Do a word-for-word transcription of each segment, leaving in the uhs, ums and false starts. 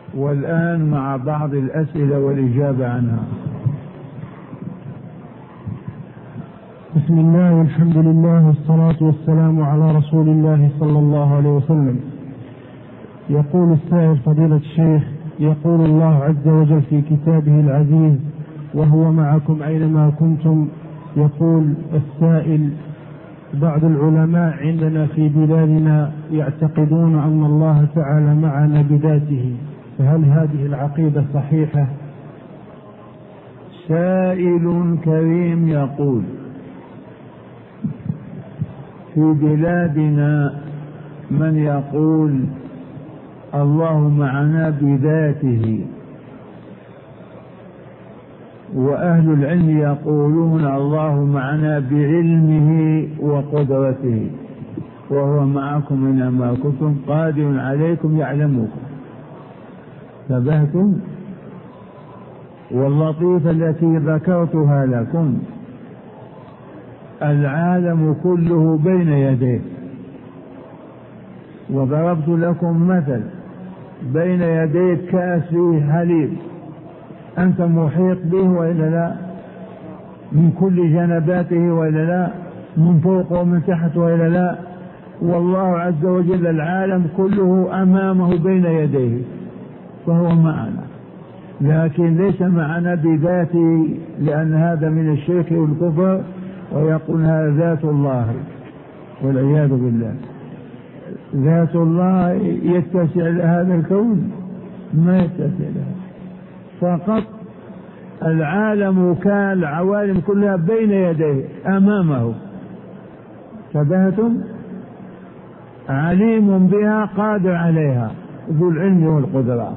والآن مع بعض الأسئلة والإجابة عنها. بسم الله والحمد لله والصلاة والسلام على رسول الله صلى الله عليه وسلم. يقول السائل فضيلة الشيخ: يقول الله عز وجل في كتابه العزيز: وهو معكم أينما كنتم. يقول السائل: بعض العلماء عندنا في بلادنا يعتقدون أن الله تعالى معنا بذاته، فهل هذه العقيدة صحيحة؟ سائل كريم يقول: في بلادنا من يقول الله معنا بذاته، وأهل العلم يقولون الله معنا بعلمه وقدرته، وهو معكم أينما كنتم قادر عليكم يعلمكم. انتبهتم؟ واللطيفة التي ذكرتها لكم: العالم كله بين يديه، وضربت لكم مثل: بين يديك كأس فيه حليب، أنت محيط به وإلا لا؟ من كل جنباته وإلا لا؟ من فوق ومن تحت وإلا لا؟ والله عز وجل العالم كله أمامه بين يديه، فهو معنا، لكن ليس معنا بذاته، لأن هذا من الشرك والكفر، ويقول هذا ذات الله والعياذ بالله. ذات الله يتسع لهذا الكون؟ ما يتسع له، فقط العالم كالعوالم كلها بين يديه أمامه. انتبهتم؟ عليم بها قادر عليها، ذو العلم والقدرة.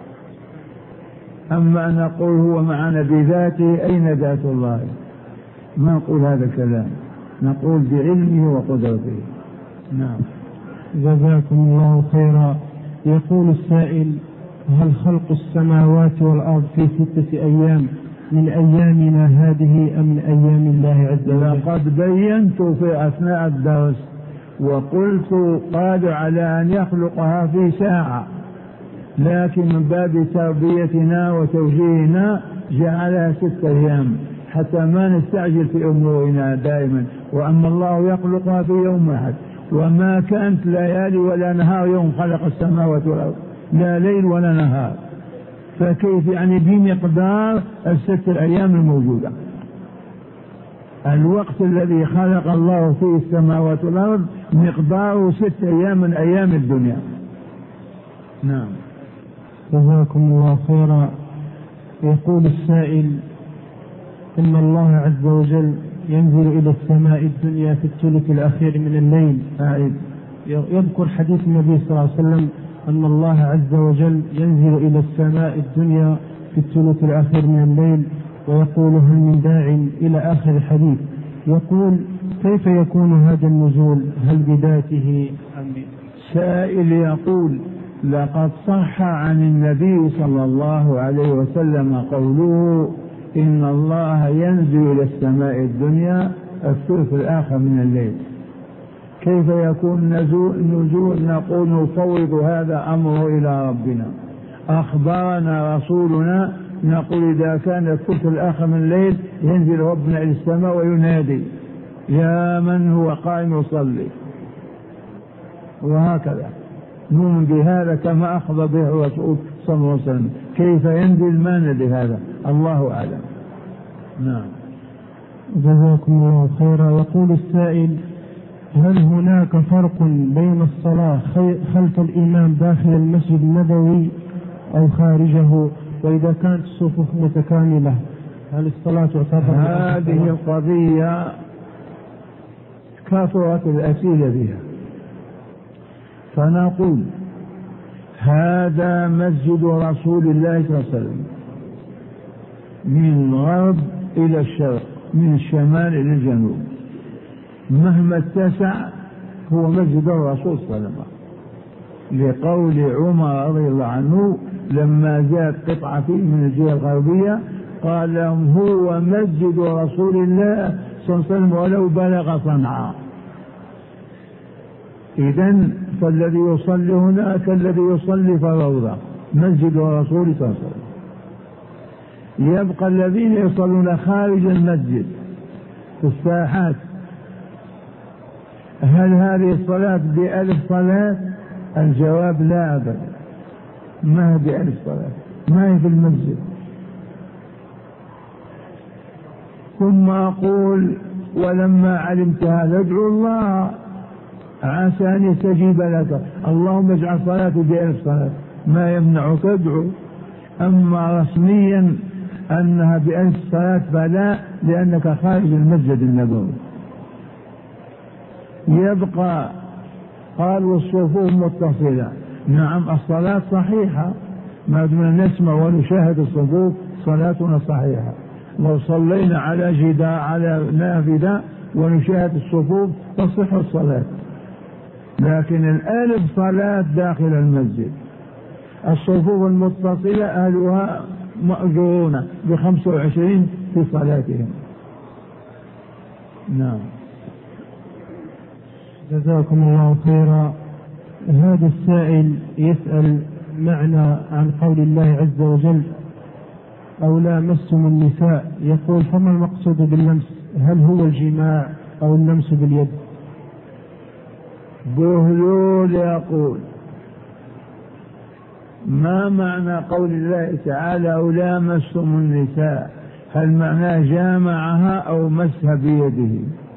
أما أن نقول هو معنا بذاته، أين ذات الله؟ ما نقول هذا الكلام، نقول بعلمه وقدرته. نعم. جزاكم الله خيرا. يقول السائل: هل خلق السماوات والأرض في ستة أيام من أيامنا هذه أم من أيام الله عز وجل؟ لقد بينت في أثناء الدرس وقلت قادر على أن يخلقها في ساعة، لكن من باب تربيتنا وتوجيهنا جعلها ستة أيام حتى ما نستعجل في أمورنا دائما. وأما الله يخلقها في يوم واحد، وما كانت ليالي ولا نهار يوم خلق السماوات والأرض، لا ليل ولا نهار، فكيف يعني بمقدار الست الأيام الموجودة؟ الوقت الذي خلق الله فيه السماوات والأرض مقداره ست أيام من أيام الدنيا. نعم. جزاكم الله خيرا. يقول السائل: إن الله عز وجل ينزل إلى السماء الدنيا في الثلث الأخير من الليل. يذكر حديث النبي صلى الله عليه وسلم أن الله عز وجل ينزل إلى السماء الدنيا في الثلث الأخير من الليل، ويقول: هل من داع إلى آخر الحديث. يقول: كيف يكون هذا النزول؟ هل بذاته أم؟ سائل يقول: لقد صح عن النبي صلى الله عليه وسلم قوله: إن الله ينزل إلى السماء الدنيا الثلث الآخر من الليل. كيف يكون نزول؟ نقول نفوض هذا أمره إلى ربنا. أخبرنا رسولنا، نقول إذا كان الثلث الآخر من الليل ينزل ربنا إلى السماء وينادي: يا من هو قائم يصلي، وهكذا نؤمن بهذا كما أخبر به الرسول صلى الله عليه وسلم. كيف ينزل ما ندري، هذا الله أعلم. نعم. جزاكم الله خيرا. يقول السائل: هل هناك فرق بين الصلاة خلف الإمام داخل المسجد النبوي أو خارجه؟ وإذا كانت الصفوف متكاملة هل الصلاة تعتبر؟ هذه القضية كثرت الأسئلة بها، فنقول هذا مسجد رسول الله صلى الله عليه وسلم من الغرب إلى الشرق، من الشمال إلى الجنوب، مهما اتسع هو مسجد الرسول صلى الله عليه وسلم، لقول عمر رضي الله عنه لما جاءت قطعة فيه من الجهة الغربية قال لهم: هو مسجد رسول الله صلى الله عليه وسلم ولو بلغ صنعاء. إذن فالذي يصلي هناك الذي يصلي في الروضة، مسجد الرسول صلى الله عليه وسلم. يبقى الذين يصلون خارج المسجد في الساحات، هل هذه الصلاة بألف صلاة؟ الجواب لا أبدا، ما هي بألف صلاة، ما هي في المسجد. ثم أقول ولما علمت هذا ادعو الله عسى أن يستجيب لك. اللهم اجعل صلاتي بألف صلاة، ما يمنعك تدعو. أما رسميا أنها بألف صلاة فلا، لأنك خارج المسجد النبوي. يبقى قال والصفوف متصلة. نعم الصلاة صحيحة ما دمنا نسمع ونشاهد الصفوف، صلاتنا صحيحة. لو صلينا على جدار على نافذة ونشاهد الصفوف تصح الصلاة، لكن الألف صلاة داخل المسجد. الصفوف المتصلة أهلها مأجورون بخمسة وعشرين في صلاتهم. نعم. جزاكم الله خيرا. هذا السائل يسأل معنى عن قول الله عز وجل أو لامستم النساء، يقول فما المقصود باللمس؟ هل هو الجماع أو اللمس باليد؟ بهلول يقول ما معنى قول الله تعالى أو لامستم النساء؟ هل معناه جامعها أو مسها بيده؟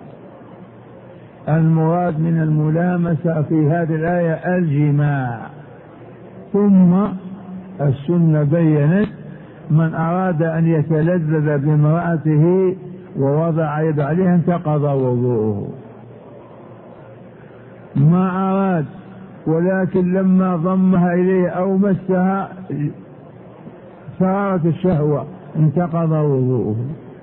المراد من الملامسة في هذه الآية الجماع. ثم السنة بينت من أراد أن يتلذذ بامرأته ووضع يد عليها انتقض وضوءه. ما أراد ولكن لما ضمها إليه أو مسها صارت الشهوة انتقض وضوءه.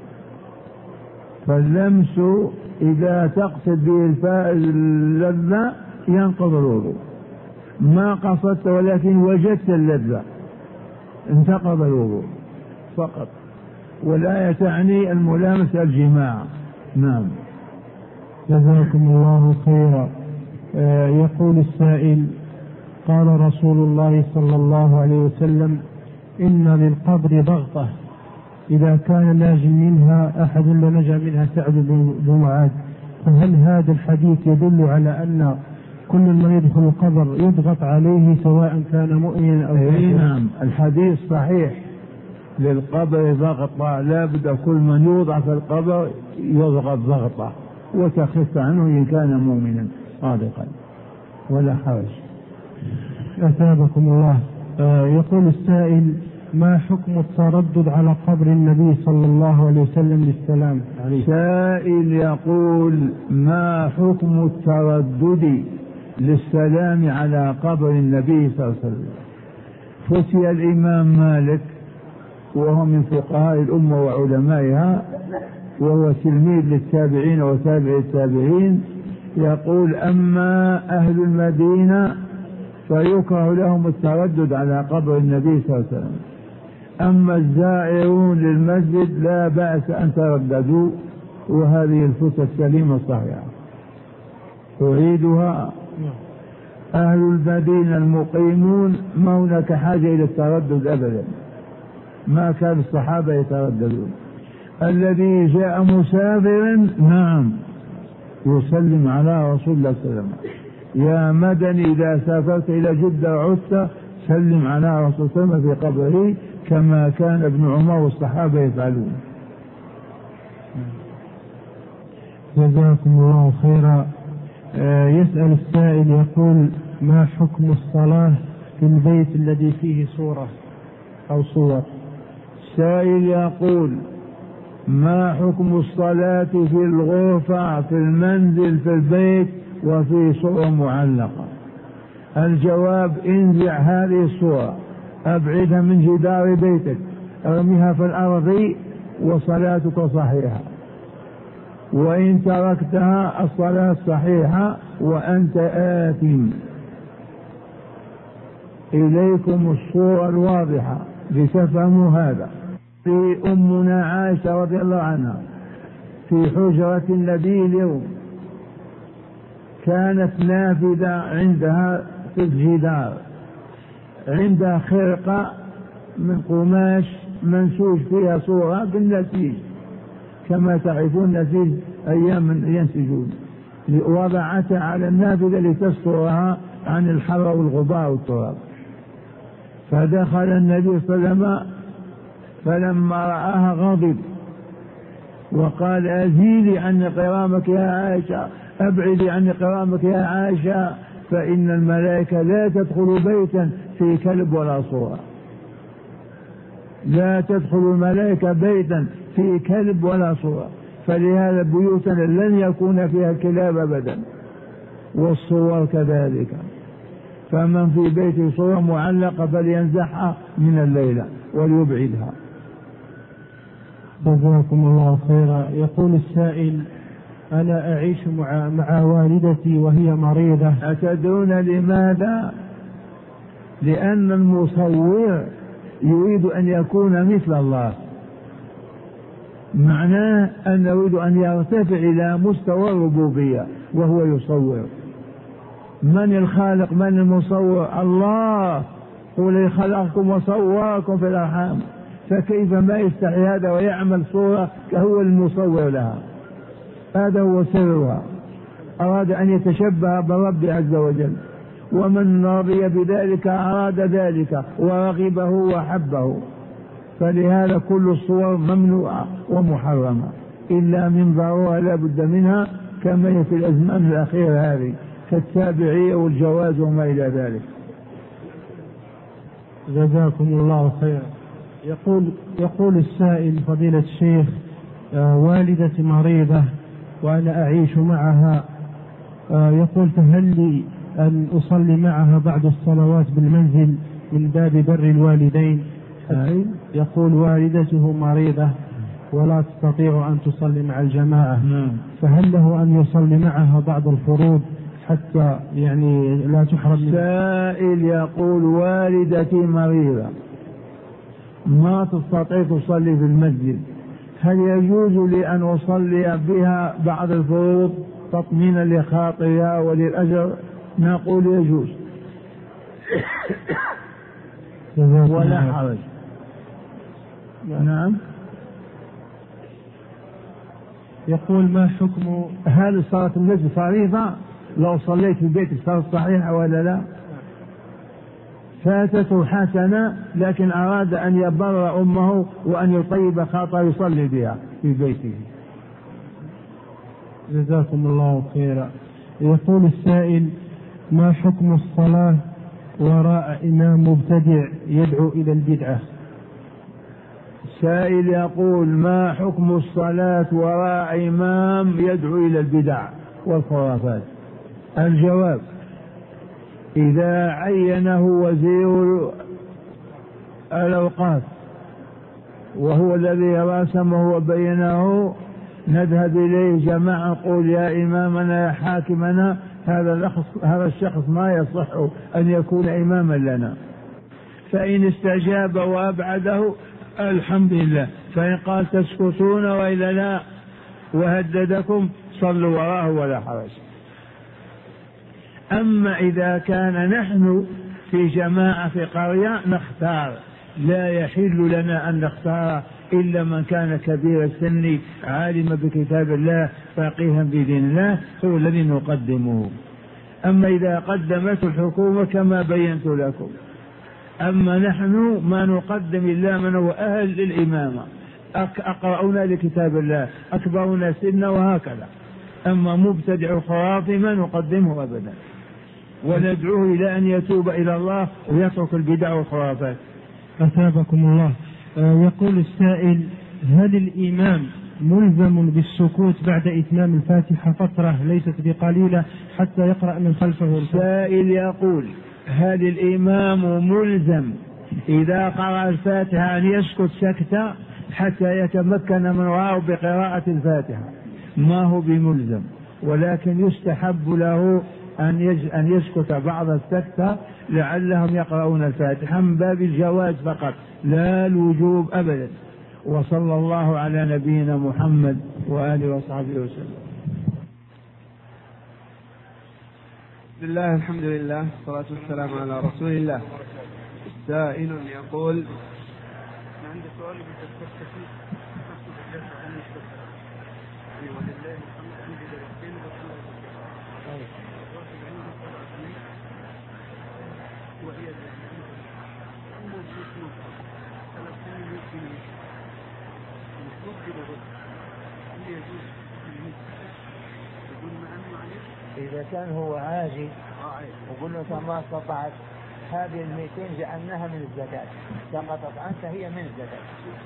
فاللمس إذا تقصد به اللذة ينقض الوضوء، ما قصدت ولكن وجدت اللذة انتقض الوضوء فقط، ولا تعني الملامسة الجماع. نعم. جزاكم الله خيرا. آه يقول السائل قال رسول الله صلى الله عليه وسلم إن للقبر ضغطة إذا كان ناج منها أحد لنجا منها سعد بن معاذ، فهل هذا الحديث يدل على أن كل من يدخل القبر يضغط عليه سواء كان مؤمنا أو كافرا؟ نعم الحديث صحيح، للقبر ضغطة، لا بد كل من يوضع في القبر يضغط ضغطة وتخف عنه إن كان مؤمنا صادقا ولا حرج. أثابكم الله. آه يقول السائل ما حكم التردد على قبر النبي صلى الله عليه وسلم للسلام عليه؟ سائل يقول ما حكم التردد للسلام على قبر النبي صلى الله عليه وسلم؟ فتي الإمام مالك وهو من فقهاء الأمة وعلمائها وهو تلميذ للتابعين وتابع التابعين، يقول أما أهل المدينة فيكره لهم التردد على قبر النبي صلى الله عليه وسلم، أما الزائرون للمسجد لا بأس أن ترددوا. وهذه الفتوى السليمة الصحيحة أعيدها. أهل المدينة المقيمون ما هناك حاجة إلى التردد أبدا، ما كان الصحابة يترددون. الذي جاء مسافرا نعم يسلم على رسول الله صلى الله عليه وسلم. يا مدني إذا سافرت إلى جدة عدت سلم على رسول الله صلى الله عليه وسلم في قبره كما كان ابن عمر والصحابة يفعلون. جزاكم الله خيرا. آه يسأل السائل يقول ما حكم الصلاة في البيت الذي فيه صورة أو صور؟ السائل يقول ما حكم الصلاة في الغرفة في المنزل في البيت وفي صور معلقة؟ الجواب انزع هذه الصورة، أبعدها من جدار بيتك، ارميها في الأرض وصلاتك صحيحة، وإن تركتها الصلاة صحيحة وأنت آثم. إليكم الصورة الواضحة لتفهموا هذا. في أمنا عائشة رضي الله عنها في حجرة النبي اليوم كانت نافذة عندها في الجدار، عندها خرقة من قماش منسوج فيها صورة بالنسيج كما تعرفون نسيج أيام ينسجون، وضعتها على النافذة لتسترها عن الحر والغبار والتراب. فدخل النبي صلى الله عليه وسلم فلما رآها غضب وقال أزيلي عني قرامك يا عائشة، أبعدي عني قرامك يا عائشة، فإن الملائكة لا تدخل بيتا في كلب ولا صورة. لا تدخل الملائكة بيتا في كلب ولا صورة، فلهذا بيوتنا لن يكون فيها الكلاب أبدا والصور كذلك. فمن في بيته صورة معلقة فلينزحها من الليلة وليبعدها. جزاكم الله خيرا. يقول السائل: أنا أعيش مع, مع والدتي وهي مريضة. أتدرون لماذا؟ لأن المصور يريد أن يكون مثل الله، معناه أن يريد أن يرتفع إلى مستوى الربوبية وهو يصور. من الخالق؟ من المصور؟ الله. قل خلقكم وصوركم في الأرحام، فكيف ما يستحي هذا ويعمل صورة كهو المصور لها؟ هذا هو سرها. أراد أن يتشبه بالرب عز وجل، ومن رضي بذلك أراد ذلك ورغبه وحبه. فلهذا كل الصور ممنوعة ومحرمة إلا من ضرورة لا بد منها، كما هي في الأزمان الأخيرة هذه كالتابعية والجواز وما إلى ذلك. جزاكم الله خيرا. يقول يقول السائل: فضيلة الشيخ، آه والدتي مريضة وأنا أعيش معها، آه يقول فهل لي أن أصلي معها بعض الصلوات بالمنزل من باب بر الوالدين؟ أي. يقول والدته مريضة ولا تستطيع أن تصلي مع الجماعة، فهل له أن يصلي معها بعض الفروض حتى يعني لا تحرم؟ السائل يقول والدتي مريضة ما تستطيع تصلي في المسجد، هل يجوز لي أن أصلي بها بعض الفروض تطمينا لخاطرها وللأجر؟ نقول يجوز ولا حرج. نعم. يقول: ما حكم هل صلاة المسجد فريضة؟ لو صليت في بيتك صلاة صحيحة ولا لا؟ فاتته حسنة، لكن أراد أن يبر أمه وأن يطيب خاطر يصلي بها في بيته. جزاكم الله خيرا. يقول السائل: ما حكم الصلاة وراء إمام مبتدع يدعو إلى البدعة؟ السائل يقول: ما حكم الصلاة وراء إمام يدعو إلى البدع والخرافات؟ الجواب: إذا عينه وزير الأوقاف وهو الذي راسمه وبينه نذهب إليه جماعة نقول: يا إمامنا يا حاكمنا، هذا هذا الشخص ما يصح أن يكون إماما لنا. فإن استجاب وأبعده الحمد لله، فإن قال تسكتون وإلا لا وهددكم صلوا وراءه ولا حرج. أما إذا كان نحن في جماعة في قرية نختار، لا يحل لنا أن نختار إلا من كان كبير السن عالما بكتاب الله فقيها بدين الله، هو الذي نقدمه. أما إذا قدمته الحكومة كما بينت لكم، أما نحن ما نقدم إلا من هو أهل للإمامة، أقرأنا لكتاب الله، أكبرنا سنا، وهكذا. أما مبتدع خرافي ما نقدمه أبدا، وندعوه إلى أن يتوب إلى الله ويترك البدع والخرافات. أثابكم الله. يقول السائل: هل الإمام ملزم بالسكوت بعد إتمام الفاتحة فترة ليست بقليلة حتى يقرأ من خلفه؟ السائل يقول: هل الإمام ملزم إذا قرأ الفاتحة أن يسكت سكتة حتى يتمكن من وراءه بقراءة الفاتحة؟ ما هو بملزم، ولكن يستحب له أن يسكت بعض السكتة لعلهم يقرؤون الفاتحة من باب الجواز فقط لا الوجوب أبدا. وصلى الله على نبينا محمد وآله وصحبه وسلم. بسم الله، الحمد لله، والصلاة والسلام على رسول الله. سائل يقول إذا كان هو عاجز وقلنا أنت ما استطعت، هذه المئتين جعلناها من الزكاة، سقطت عنك هي من الزكاة.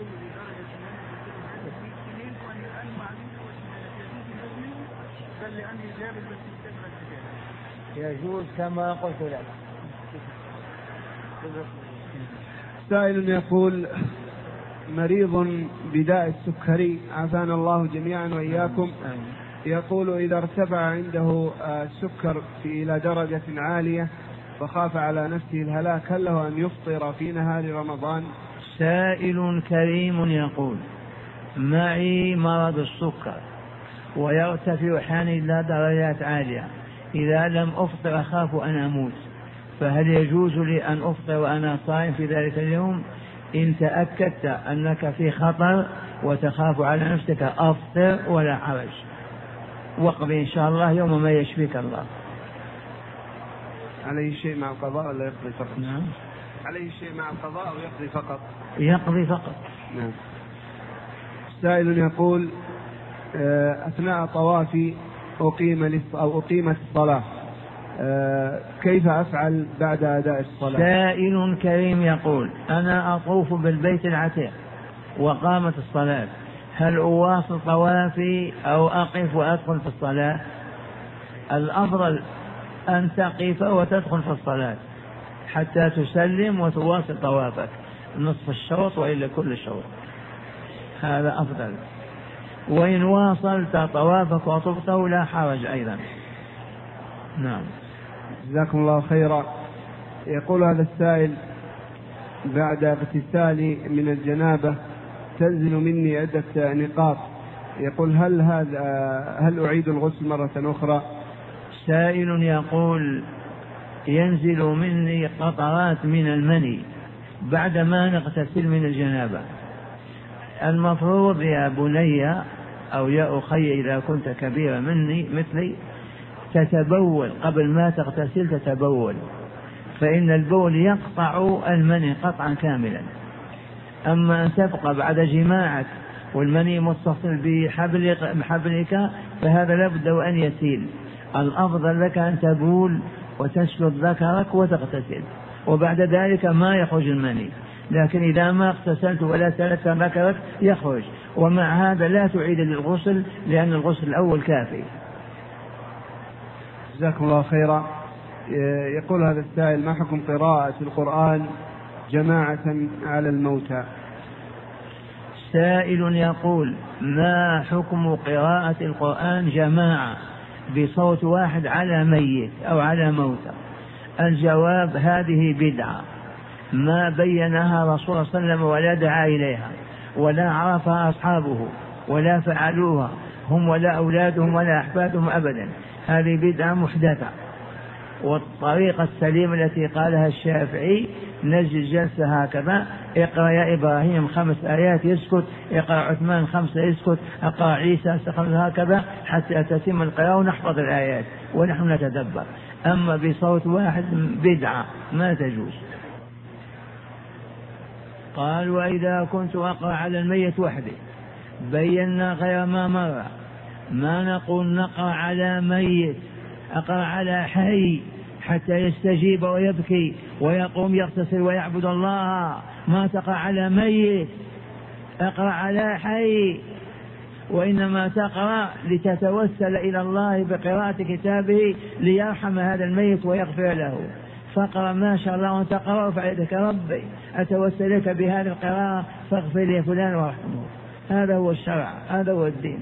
يجوز كما قلت لك. سائل يقول مريض بداء السكري عافانا الله جميعا وإياكم، يقول إذا ارتفع عنده السكر إلى درجة عالية فخاف على نفسه الهلاك، هل له أن يفطر في نهار رمضان؟ سائل كريم يقول معي مرض السكر ويرتفع حاني إلى درجات عالية، إذا لم أفطر أخاف أن أموت، فهل يجوز لي أن أفطر وأنا صائم في ذلك اليوم؟ إن تأكدت أنك في خطر وتخاف على نفسك أفطر ولا حرج، واقضي إن شاء الله يوم ما يشفيك الله. عليه شيء مع القضاء ولا يقضي فقط؟ نعم. عليه شيء مع القضاء ويقضي فقط؟ يقضي فقط. نعم. سائل يقول أثناء طوافي أقيم أو أقيمت الصلاة، كيف أفعل بعد أداء الصلاة؟ سائل كريم يقول أنا أطوف بالبيت العتيق وقامت الصلاة، هل أواصل طوافي أو أقف وأدخل في الصلاة؟ الأفضل أن تقف وتدخل في الصلاة حتى تسلم وتواصل طوافك نصف الشوط وإلا كل الشوط، هذا أفضل. وإن واصلت طوافك وطفته لا حرج أيضا. نعم. جزاكم الله خيرا. يقول هذا السائل بعد اغتسالي من الجنابة تنزل مني عدة نقاط، يقول هل هذا هل أعيد الغسل مرة أخرى؟ سائل يقول ينزل مني قطرات من المني بعدما نغتسل من الجنابة، المفروض يا بني أو يا أخي إذا كنت كبيرا مني مثلي تتبول قبل ما تغتسل، تتبول، فإن البول يقطع المني قطعا كاملا. أما أن تبقى بعد جماعك والمني متصل بحبلك فهذا لابد وأن يسيل. الأفضل لك أن تبول وتسلط ذكرك وتغتسل وبعد ذلك ما يخرج المني، لكن إذا ما اغتسلت ولا سلت ذكرك يخرج، ومع هذا لا تعيد للغسل لأن الغسل الأول كافي. جزاكم الله خيرا. يقول هذا السائل ما حكم قراءة القرآن جماعة على الموتى؟ سائل يقول ما حكم قراءة القرآن جماعة بصوت واحد على ميت أو على موتى؟ الجواب هذه بدعة ما بينها رسول صلى الله عليه وسلم ولا دعا إليها ولا عرفها أصحابه ولا فعلوها هم ولا أولادهم ولا أحفادهم أبدا، هذه بدعة محدثة. والطريقة السليمة التي قالها الشافعي نجل جلسة هكذا، اقرأ يا إبراهيم خمس آيات يسكت، اقرأ عثمان خمسة يسكت، اقرأ عيسى خمسة، هكذا حتى تتم القراءة ونحفظ الآيات ونحن نتدبر. أما بصوت واحد بدعة ما تجوز. قال وإذا كنت أقرأ على الميت وحده بينا غير ما مر، ما نقول نقرأ على ميت، أقرأ على حي حتى يستجيب ويبكي ويقوم يغتسل ويعبد الله، ما تقرأ على ميت، اقرأ على حي، وإنما تقرأ لتتوسل إلى الله بقراءة كتابه ليرحم هذا الميت ويغفر له، فاقرأ ما شاء الله وأنت تقرأ فعلك ربي أتوسل لك بهذه القراءة فاغفر لي فلان وارحمه، هذا هو الشرع، هذا هو الدين.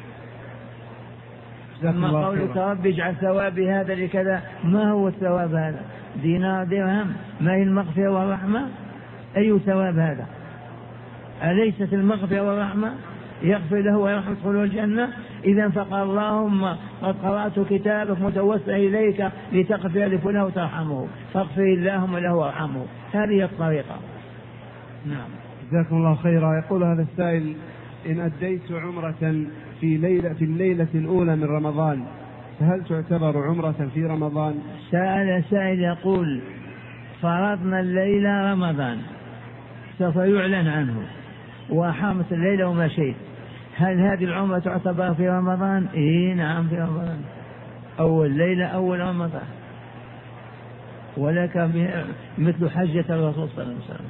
أما قولك رب اجعل ثوابي هذا لكذا، ما هو الثواب هذا؟ دينار درهم؟ ما هي المغفرة والرحمة؟ أي ثواب هذا؟ أليست المغفرة والرحمة؟ يغفر له ويرحم يدخله الجنة؟ إذا فقال اللهم قد قرأت كتابك متوسل إليك لتغفر لفلان وترحمه، فاغفر اللهم له وارحمه. هذه الطريقة. نعم. جزاكم الله خيرا. يقول هذا السائل: إن أديت عمرة في ليلة في الليلة الأولى من رمضان فهل تعتبر عمرة في رمضان؟ سأل سائل يقول: فرضنا الليلة رمضان، سوف يعلن عنه، وحامت الليلة ومشيت، هل هذه العمرة تعتبر في رمضان؟ إيه نعم في رمضان، أول ليلة أول رمضان، ولك مثل حجة الرسول صلى الله عليه وسلم.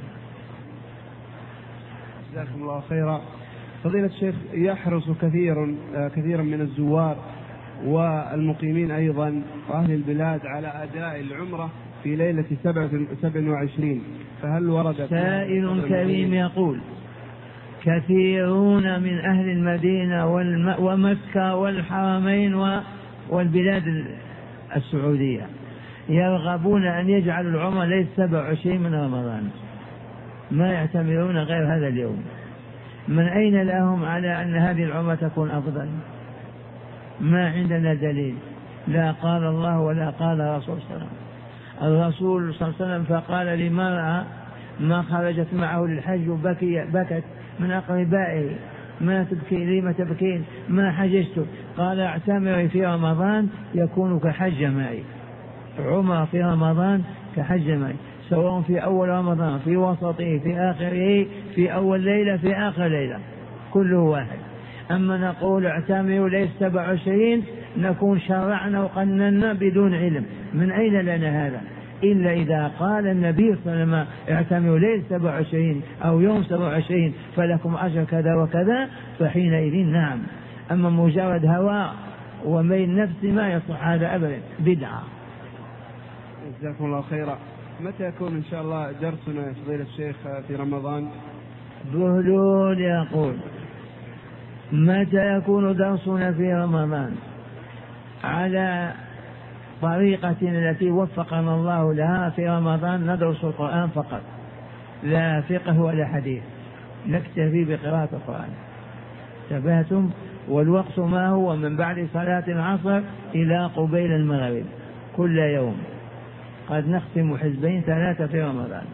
جزاكم الله خيرا. فضيلة الشيخ، يحرص كثير كثيرا من الزوار والمقيمين أيضا وأهل البلاد على أداء العمرة في ليلة سبع وعشرين، فهل ورد؟ سائل كريم يقول: كثيرون من أهل المدينة ومكة والحرمين والبلاد السعودية يرغبون أن يجعلوا العمرة ليلة سبع وعشرين من رمضان، ما يعتبرون غير هذا اليوم. من أين لهم على أن هذه العمرة تكون أفضل؟ ما عندنا دليل، لا قال الله ولا قال الرسول صلى الله عليه وسلم. الرسول صلى الله عليه وسلم فقال لمرأة ما خرجت معه للحج وبكي بكت من أقربائه: ما تبكي لي ما تبكين؟ ما حججت. قال: اعتمري في رمضان يكون كحج معي. عمر في رمضان كحج معي، سواء في أول رمضان في وسطه في آخره في أول ليلة في آخر ليلة، كله واحد. أما نقول اعتمروا ليلة سبع وعشرين نكون شرعنا وقننا بدون علم. من أين لنا هذا؟ إلا إذا قال النبي صلى الله عليه وسلم اعتمروا ليلة سبع وعشرين أو يوم سبع وعشرين فلكم أجر كذا وكذا، فحينئذ نعم. أما مجرد هواء وميل نفسي ما يصح هذا أبدا، بدعة. جزاكم الله خيرا. متى يكون إن شاء الله درسنا يا فضيلة الشيخ في رمضان؟ بهلول يقول: متى يكون درسنا في رمضان؟ على طريقة التي وفقنا الله لها في رمضان ندرس القرآن فقط، لا فقه ولا حديث، نكتفي بقراءة القرآن. تبهتم؟ والوقت ما هو؟ من بعد صلاة العصر إلى قبيل المغرب كل يوم، قد نختم حزبين ثلاثة في رمضان.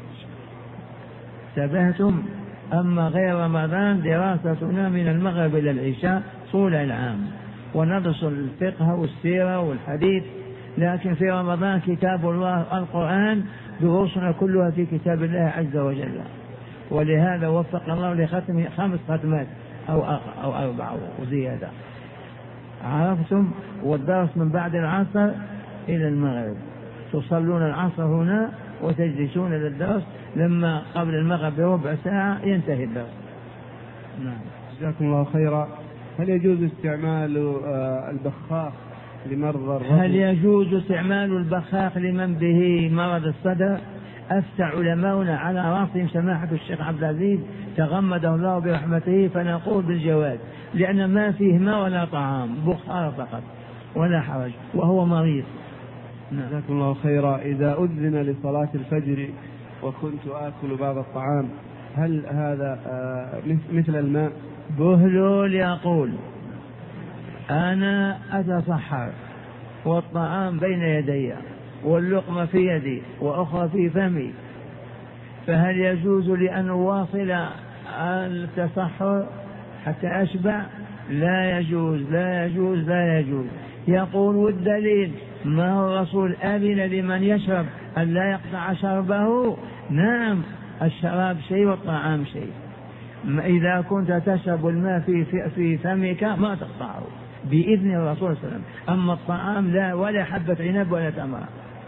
تبهتم؟ أما غير رمضان دراستنا من المغرب إلى العشاء طول العام، وندرس الفقه والسيرة والحديث. لكن في رمضان كتاب الله القرآن دروسنا كلها في كتاب الله عز وجل، ولهذا وفق الله لختم خمس ختمات أو أو أربعة وزيادة. عرفتم؟ والدرس من بعد العصر إلى المغرب، تصلون العصر هنا وتجلسون للدرس، لما قبل المغرب بربع ساعة ينتهي الدرس. نعم. جزاكم الله خيرا. هل يجوز استعمال البخاخ لمرضى الربو؟ هل يجوز استعمال البخاخ لمن به مرض الصدر؟ أفتى علماؤنا على راسهم سماحة الشيخ عبد العزيز تغمده الله برحمته، فنقول بالجواز، لأن ما فيه ماء ولا طعام، بخار فقط ولا حرج، وهو مريض. جزاكم الله خيرا. إذا أذن لصلاة الفجر وكنت آكل بعض الطعام هل هذا مثل الماء؟ بهلول يقول: أنا أتصحر والطعام بين يدي واللقمة في يدي وأخرى في فمي، فهل يجوز لي أن أواصل التصحر حتى أشبع؟ لا يجوز لا يجوز لا يجوز. يقول: والدليل ما هو الرسول أذن لمن يشرب أن لا يقطع شربه؟ نعم، الشراب شيء والطعام شيء. إذا كنت تشرب الماء في, في, في فمك ما تقطعه بإذن الرسول صلى الله عليه وسلم، أما الطعام لا، ولا حبة عنب ولا تمر.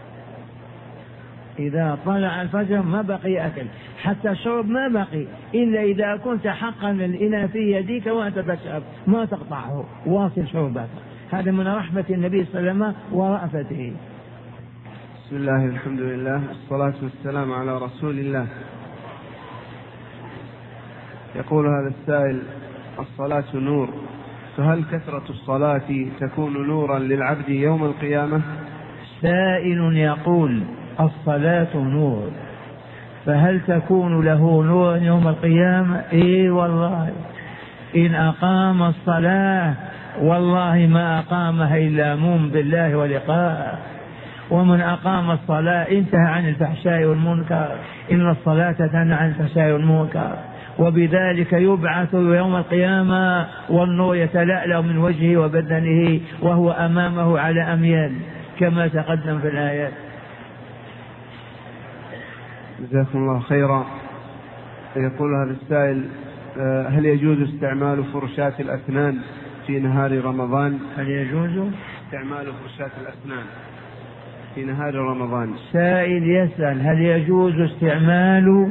إذا طلع الفجر ما بقي أكل، حتى الشرب ما بقي، إلا إذا كنت حقا الإناء في يديك وأنت تشرب ما تقطعه، واصل شربك. هذا من رحمة النبي صلى الله عليه وسلم ورأفته. بسم الله الحمد لله والصلاة والسلام على رسول الله. يقول هذا السائل: الصلاة نور، فهل كثرة الصلاة تكون نورا للعبد يوم القيامة؟ سائل يقول: الصلاة نور، فهل تكون له نور يوم القيامة؟ إيه والله، إن أقام الصلاة والله ما أقامها إلا مؤمن بالله ولقاءه، ومن أقام الصلاة انتهى عن الفحشاء والمنكر، إن الصلاة تنهى عن الفحشاء والمنكر، وبذلك يبعث يوم القيامة والنور يتلألأ من وجهه وبدنه وهو أمامه على أميال كما تقدم في الآيات. جزاكم الله خيرا. يقول هذا السائل: هل يجوز استعمال فرشاة الأسنان في نهار رمضان؟ هل يجوز استعمال فرشاة الأسنان في نهار رمضان؟ سائل يسأل: هل يجوز استعمال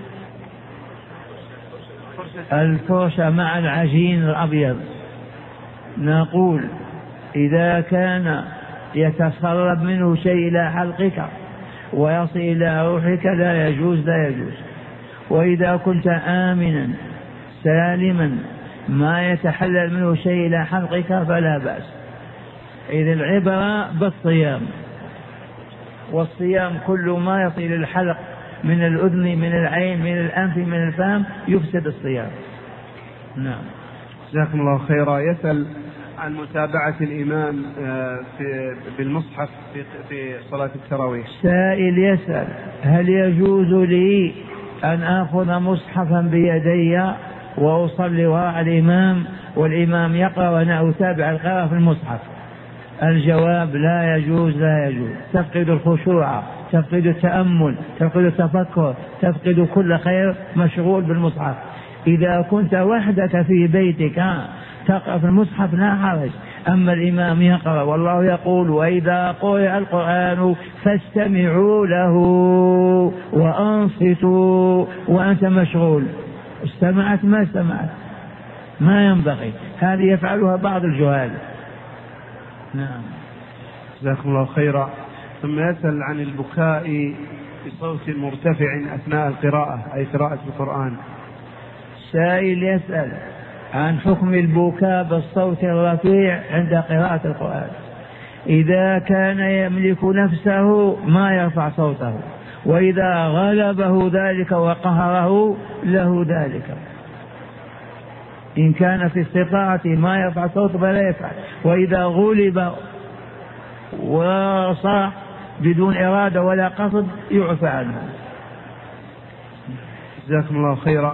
الفرشة مع العجين الأبيض؟ نقول: إذا كان يتسرب منه شيء إلى حلقك ويصل إلى روحك لا يجوز، لا يجوز. وإذا كنت آمنا سالما ما يتحلل منه شيء إلى حلقك فلا بأس. إذ العبرة بالصيام، والصيام كل ما يصل الحلق من الأذن من العين من الأنف من الفم يفسد الصيام. نعم. جزاكم الله خيرا. يسأل عن متابعة الإمام في بالمصحف في في صلاة التراويح. سائل يسأل: هل يجوز لي أن آخذ مصحفا بيدي وأصلي وراء الإمام والإمام يقرأ وأنا أتابع القراءة في المصحف؟ الجواب: لا يجوز، لا يجوز. تفقد الخشوع، تفقد التأمل، تفقد التفكر، تفقد كل خير، مشغول بالمصحف. إذا كنت وحدك في بيتك تقرأ في المصحف لا حرج، أما الإمام يقرأ والله يقول: وإذا قرئ القرآن فاستمعوا له وأنصتوا، وأنت مشغول، استمعت ما استمعت، ما ينبغي. هذه يفعلها بعض الجهال. نعم. جزاكم الله خيرا. ثم يسأل عن البكاء بصوت مرتفع أثناء القراءة، أي قراءة القرآن. سائل يسأل عن حكم البكاء بالصوت الرفيع عند قراءة القرآن. إذا كان يملك نفسه ما يرفع صوته، وإذا غلبه ذلك وقهره له ذلك. إن كان في استطاعة ما يرفع صوته فلا يفعل، وإذا غلب وصاح بدون إرادة ولا قصد يعفى عنه. جزاكم الله خيرا.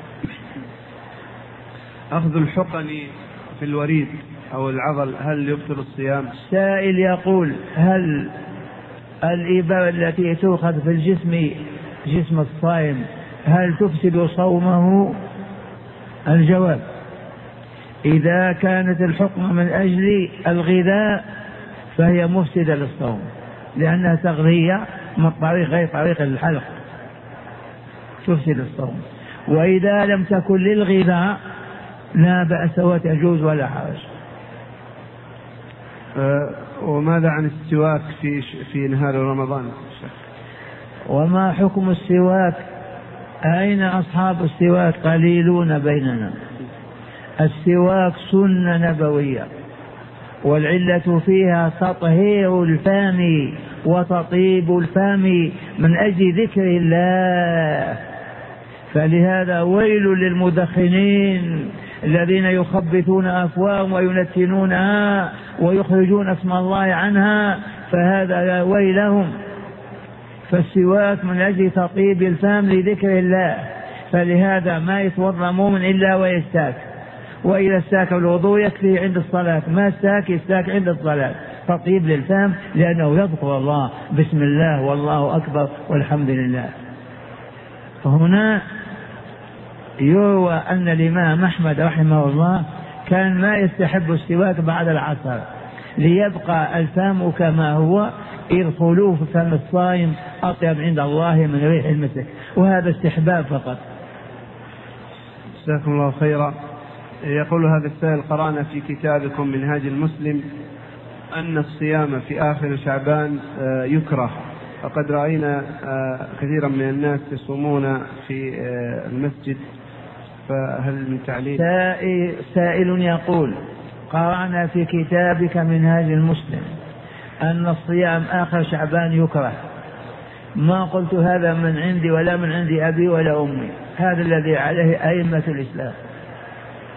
أخذ الحقن في الوريد أو العضل هل يبطل الصيام؟ السائل يقول: هل الإبر التي تؤخذ في الجسم جسم الصائم هل تفسد صومه؟ الجواب: إذا كانت الحقن من أجل الغذاء فهي مفسدة للصوم، لأنها تغذية من طريق غير طريق الحلق، تفسد الصوم. وإذا لم تكن للغذاء لا بأس وتجوز ولا حرج. أه وماذا عن السواك في في نهار رمضان؟ وما حكم السواك؟ أين أصحاب السواك؟ قليلون بيننا. السواك سنة نبوية، والعلة فيها تطهير الفم وتطيب الفم من أجل ذكر الله. فلهذا ويل للمدخنين الذين يخبثون أفواههم وينتنونها ويخرجون اسم الله عنها، فهذا لا ويلهم. فالسواك من أجل تطيب الفم لذكر الله، فلهذا ما يتوضأ مؤمن إلا ويستاك، وإذا استاك الوضوء يكفي عند الصلاة، ما استاك يستاك عند الصلاة، تطيب للفم لأنه يذكر الله، بسم الله والله أكبر والحمد لله. فهنا يروى أن الإمام أحمد رحمه الله كان ما يستحب السواك بعد العصر ليبقى الفم كما هو، إذ خلوف فم الصائم أطيب عند الله من ريح المسك، وهذا استحباب فقط. جزاكم الله خيرا. يقول هذا السائل: قرأنا في كتابكم منهاج المسلم أن الصيام في آخر شعبان يكره، فقد رأينا كثيرا من الناس يصومون في المسجد، فهل من تعليل؟ سائل يقول: قرأنا في كتابك منهاج المسلم أن الصيام آخر شعبان يكره. ما قلت هذا من عندي ولا من عند أبي ولا أمي، هذا الذي عليه أئمة الإسلام.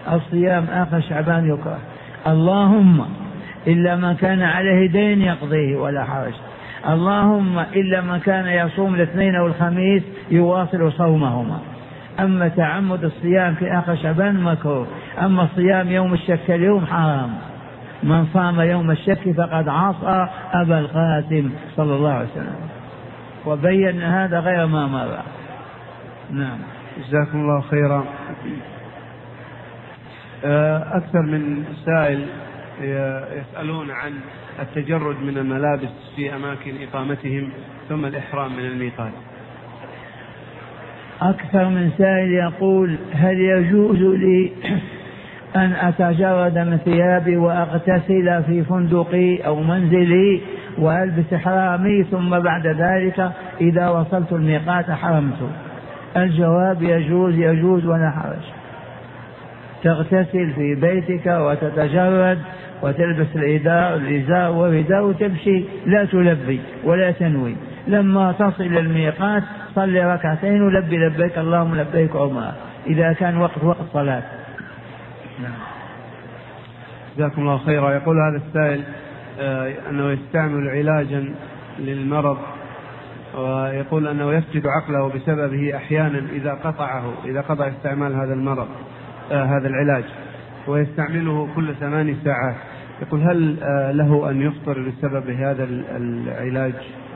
الصيام آخر شعبان يكره، اللهم إلا من كان عليه دين يقضيه ولا حرج، اللهم إلا من كان يصوم الاثنين والخميس يواصل صومهما. أما تعمد الصيام في آخر شعبان مكروه، أما الصيام يوم الشك اليوم حرام، من صام يوم الشك فقد عصى أبا القاسم صلى الله عليه وسلم، وبين هذا غير ما مر. نعم. جزاكم الله خيرا. أكثر من سائل يسألون عن التجرد من الملابس في أماكن إقامتهم ثم الإحرام من الميقات. أكثر من سائل يقول هل يجوز لي أن أتجرد من ثيابي وأغتسل في فندقي أو منزلي وألبس إحرامي ثم بعد ذلك إذا وصلت الميقات حرمت؟ الجواب يجوز يجوز ولا حرج. تغتسل في بيتك وتتجرد وتلبس الإزار الإزار والرداء وتمشي، لا تلبي ولا تنوي. لما تصل الميقات صلي ركعتين ولبي لبيك اللهم لبيك عمره إذا كان وقت وقت صلاة. نعم. جزاكم الله خيرا. يقول هذا السائل آه أنه يستعمل علاجا للمرض، ويقول أنه يفقد عقله بسببه أحيانا إذا قطعه إذا قطع استعمال هذا المرض آه هذا العلاج، ويستعمله كل ثماني ساعات. يقول هل آه له أن يفطر بسبب هذا العلاج؟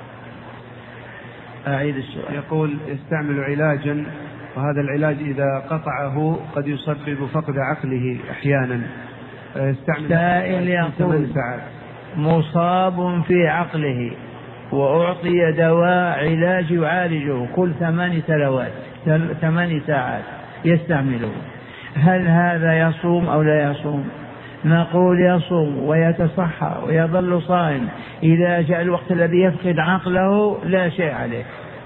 أعيد السؤال. يقول يستعمل علاجا وهذا العلاج إذا قطعه قد يسبب فقد عقله أحيانا، يستعمل سائل يقول مصاب في عقله وأعطي دواء علاج يعالجه كل ثمان سنوات ثمان ساعات يستعمله، هل هذا يصوم أو لا يصوم؟ نقول يصوم ويتصحى ويظل صائم، إذا جاء الوقت الذي يفقد عقله لا شيء عليه.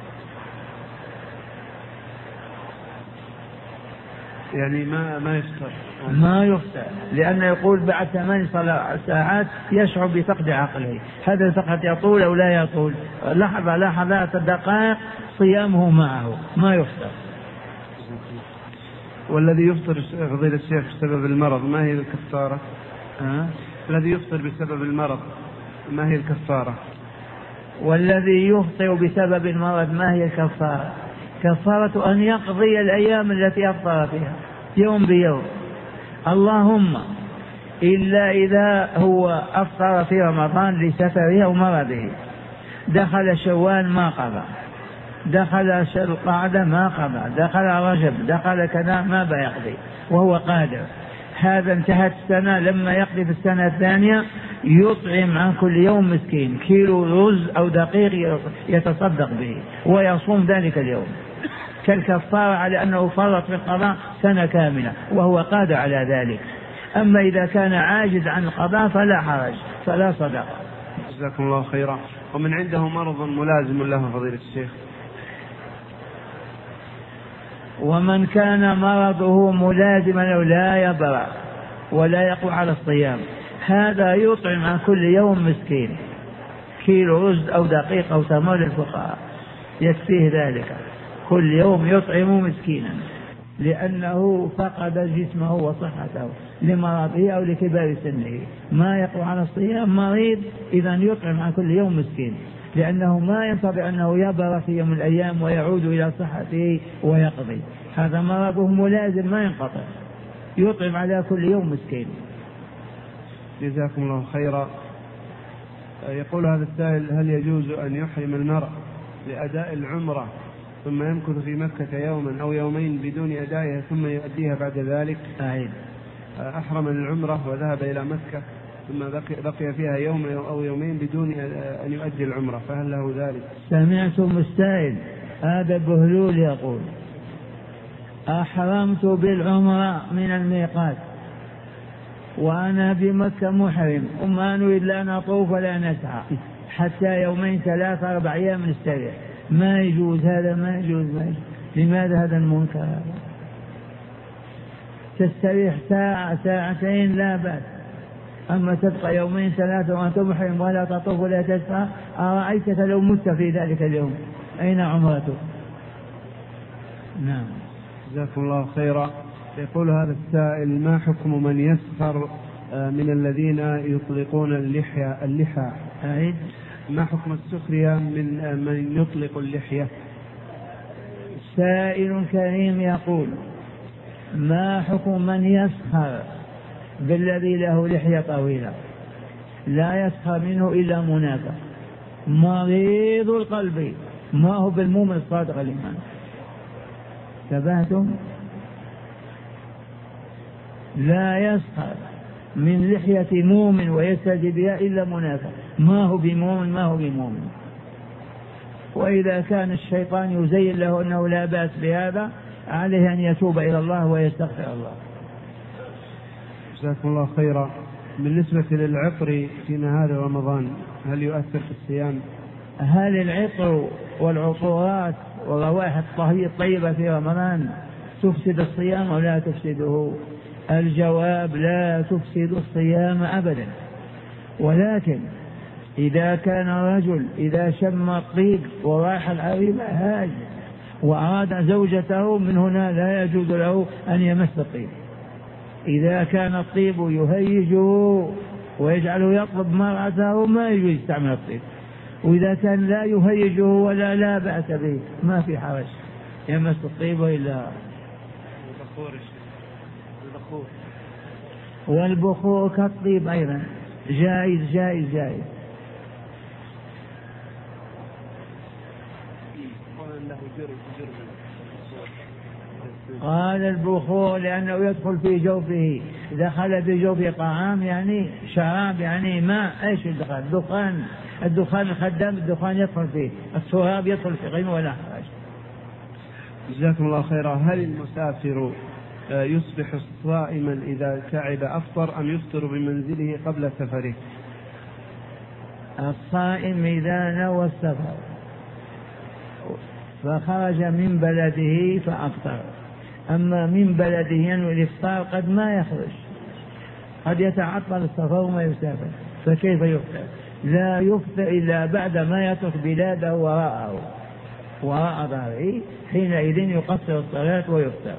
يعني ما ما يفطر ما يفطر، لأنه يقول بعد ثمان ساعات يشعر بفقد عقله، هذا فقط يطول أو لا يطول، لحظة لحظات دقائق صيامه معه ما يفطر. والذي يفطر فضيلة الشيخ بسبب المرض ما هي الكفارة؟ أه؟ الذي يفطر بسبب المرض ما هي الكفارة؟ والذي يفطر بسبب المرض ما هي الكفارة؟ كفارة أن يقضي الأيام التي أفطر فيها يوم بيوم، اللهم إلا إذا هو أفطر في رمضان لسفره أو مرضه، دخل شوال ما قضى، دخل القعدة ما قضى، دخل رجب، دخل كذا ما بيقضي وهو قادر، هذا انتهت السنة، لما يقضي في السنة الثانية يطعم عن كل يوم مسكين كيلو رز أو دقيق يتصدق به ويصوم ذلك اليوم كالكفارة على أنه فرط في القضاء سنة كاملة وهو قادر على ذلك. أما إذا كان عاجز عن القضاء فلا حرج فلا صدقة. جزاكم الله خيرا. ومن عنده مرض ملازم له فضيلة الشيخ؟ ومن كان مرضه ملازما له لا يبرأ ولا يقوى على الصيام، هذا يطعم عن كل يوم مسكين كيلو رز أو دقيق أو تمر للفقراء يكفيه ذلك، كل يوم يطعم مسكينا لأنه فقد جسمه وصحته لمرضه أو لكبار سنه، ما يقوى على الصيام مريض إذا يطعم عن كل يوم مسكين، لأنه ما ينتظر أنه يبرأ في يوم من الأيام ويعود إلى صحته ويقضي، هذا مرضه ملازم ما ينقطع، يطعم على كل يوم مسكين. جزاكم الله خيرا. يقول هذا السائل هل يجوز أن يحرم المرء لأداء العمرة ثم يمكث في مكة يوما أو يومين بدون أدائها ثم يؤديها بعد ذلك؟ أعيد. أحرم العمرة وذهب إلى مكة ثم بقي, بقي فيها يوم أو يومين بدون أن يؤدي العمرة، فهل له ذلك؟ سمعتم السائل هذا بهلول يقول أحرمت بالعمرة من الميقات وأنا بمكة محرم وما نريد لا نطوف ولا نسعى حتى يومين ثلاثة أربع أيام نستريح، ما يجوز هذا، ما يجوز ما يجوز. لماذا هذا المنكر؟ تستريح ساعة ساعتين لا بأس، أما تبقى يومين ثلاثة وأنت محرم ولا تطوف ولا تسعى، أرأيتك لو مت في ذلك اليوم أين عمرتك؟ نعم. جزاكم الله خيرا. يقول هذا السائل: ما حكم من يسخر من الذين يطلقون اللحية اللحى؟ أعيد. ما حكم السخرية من من يطلق اللحية؟ سائل كريم يقول: ما حكم من يسخر بالذي له لحية طويلة؟ لا يسخر منه إلا منافق مريض القلب، ما هو بالمؤمن الصادق الإيمان. تبهتم؟ لا يسخر من لحية مؤمن ويستجيب بها إلا منافق، ما هو بمؤمن ما هو بمؤمن. وإذا كان الشيطان يزين له أنه لا بأس بهذا، عليه أن يتوب إلى الله ويستغفر الله. جزاكم الله خيرا. بالنسبة للعطر في نهار رمضان هل يؤثر في الصيام؟ هل العطر والعطورات والروائح الطيبة في رمضان تفسد الصيام أو لا تفسده؟ الجواب: لا تفسد الصيام أبدا، ولكن إذا كان الرجل إذا شم الطيب ورائحة العريبة هاج وأراد زوجته، من هنا لا يجوز له أن يمس الطيب. إذا كان الطيب يهيجه ويجعله يطلب مرأته ما يجوز يستعمل الطيب، وإذا كان لا يهيجه ولا لا بأس به ما في حرج يمس الطيب إلا البخور. والبخور كالطيب أيضا جائز جائز جائز. قال البخور لأنه يدخل في جوفه، دخل في جوفه طعام يعني شراب يعني ماء. ايش الدخان؟ الدخان الدخان الخدام الدخان يدخل فيه، التراب يدخل في غيره ولا حرج. جزاكم الله خيرا. هل المسافر يصبح صائما إذا تعب أفطر أم يفطر بمنزله قبل سفره؟ الصائم إذا نوى السفر فخرج من بلده فأفطر، أما من بلده ينوي الإفطار قد ما يخرج، قد يتعطل السفر وما يسافر، فكيف يفطر؟ لا يفطر إلا بعد ما يترك بلاده وراءه وراء ظهره، حينئذ يقصر الصلاة ويفطر.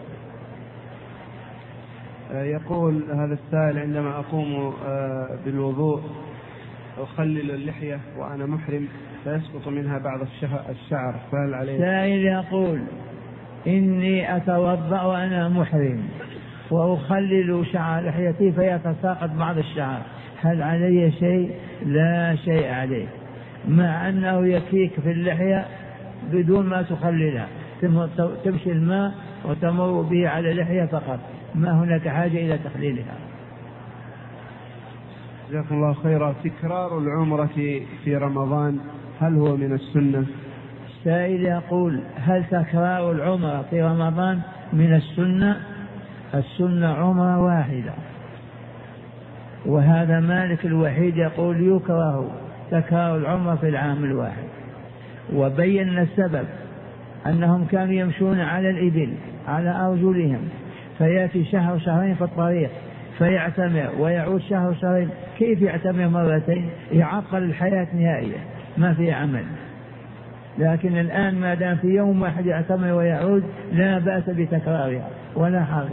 يقول هذا السائل: عندما أقوم بالوضوء أخلل اللحية وأنا محرم فيسقط منها بعض الشعر، فهل عليه؟ سائل يقول: إني أتوضأ وأنا محرم وأخلل شعر لحيتي فيتساقط بعض الشعر، هل علي شيء؟ لا شيء عليه، مع أنه يكفيك في اللحية بدون ما تخللها، تمشي الماء وتمر به على اللحية فقط، ما هناك حاجة إلى تخليلها. جزاكم الله خيرا. تكرار العمرة في رمضان هل هو من السنة؟ السائل يقول: هل تكرار العمرة في رمضان من السنة؟ السنة عمرة واحدة، وهذا مالك الوحيد يقول يكره تكرار العمرة في العام الواحد. وبين السبب أنهم كانوا يمشون على الإبل على أرجلهم، فيأتي شهر شهرين في الطريق فيعتمر ويعود شهر شهرين، كيف يعتمر مرتين؟ يعطل الحياة نهائيا، ما في عمل. لكن الآن ما دام في يوم واحد يعتمر ويعود لا بأس بتكرارها ولا حرج.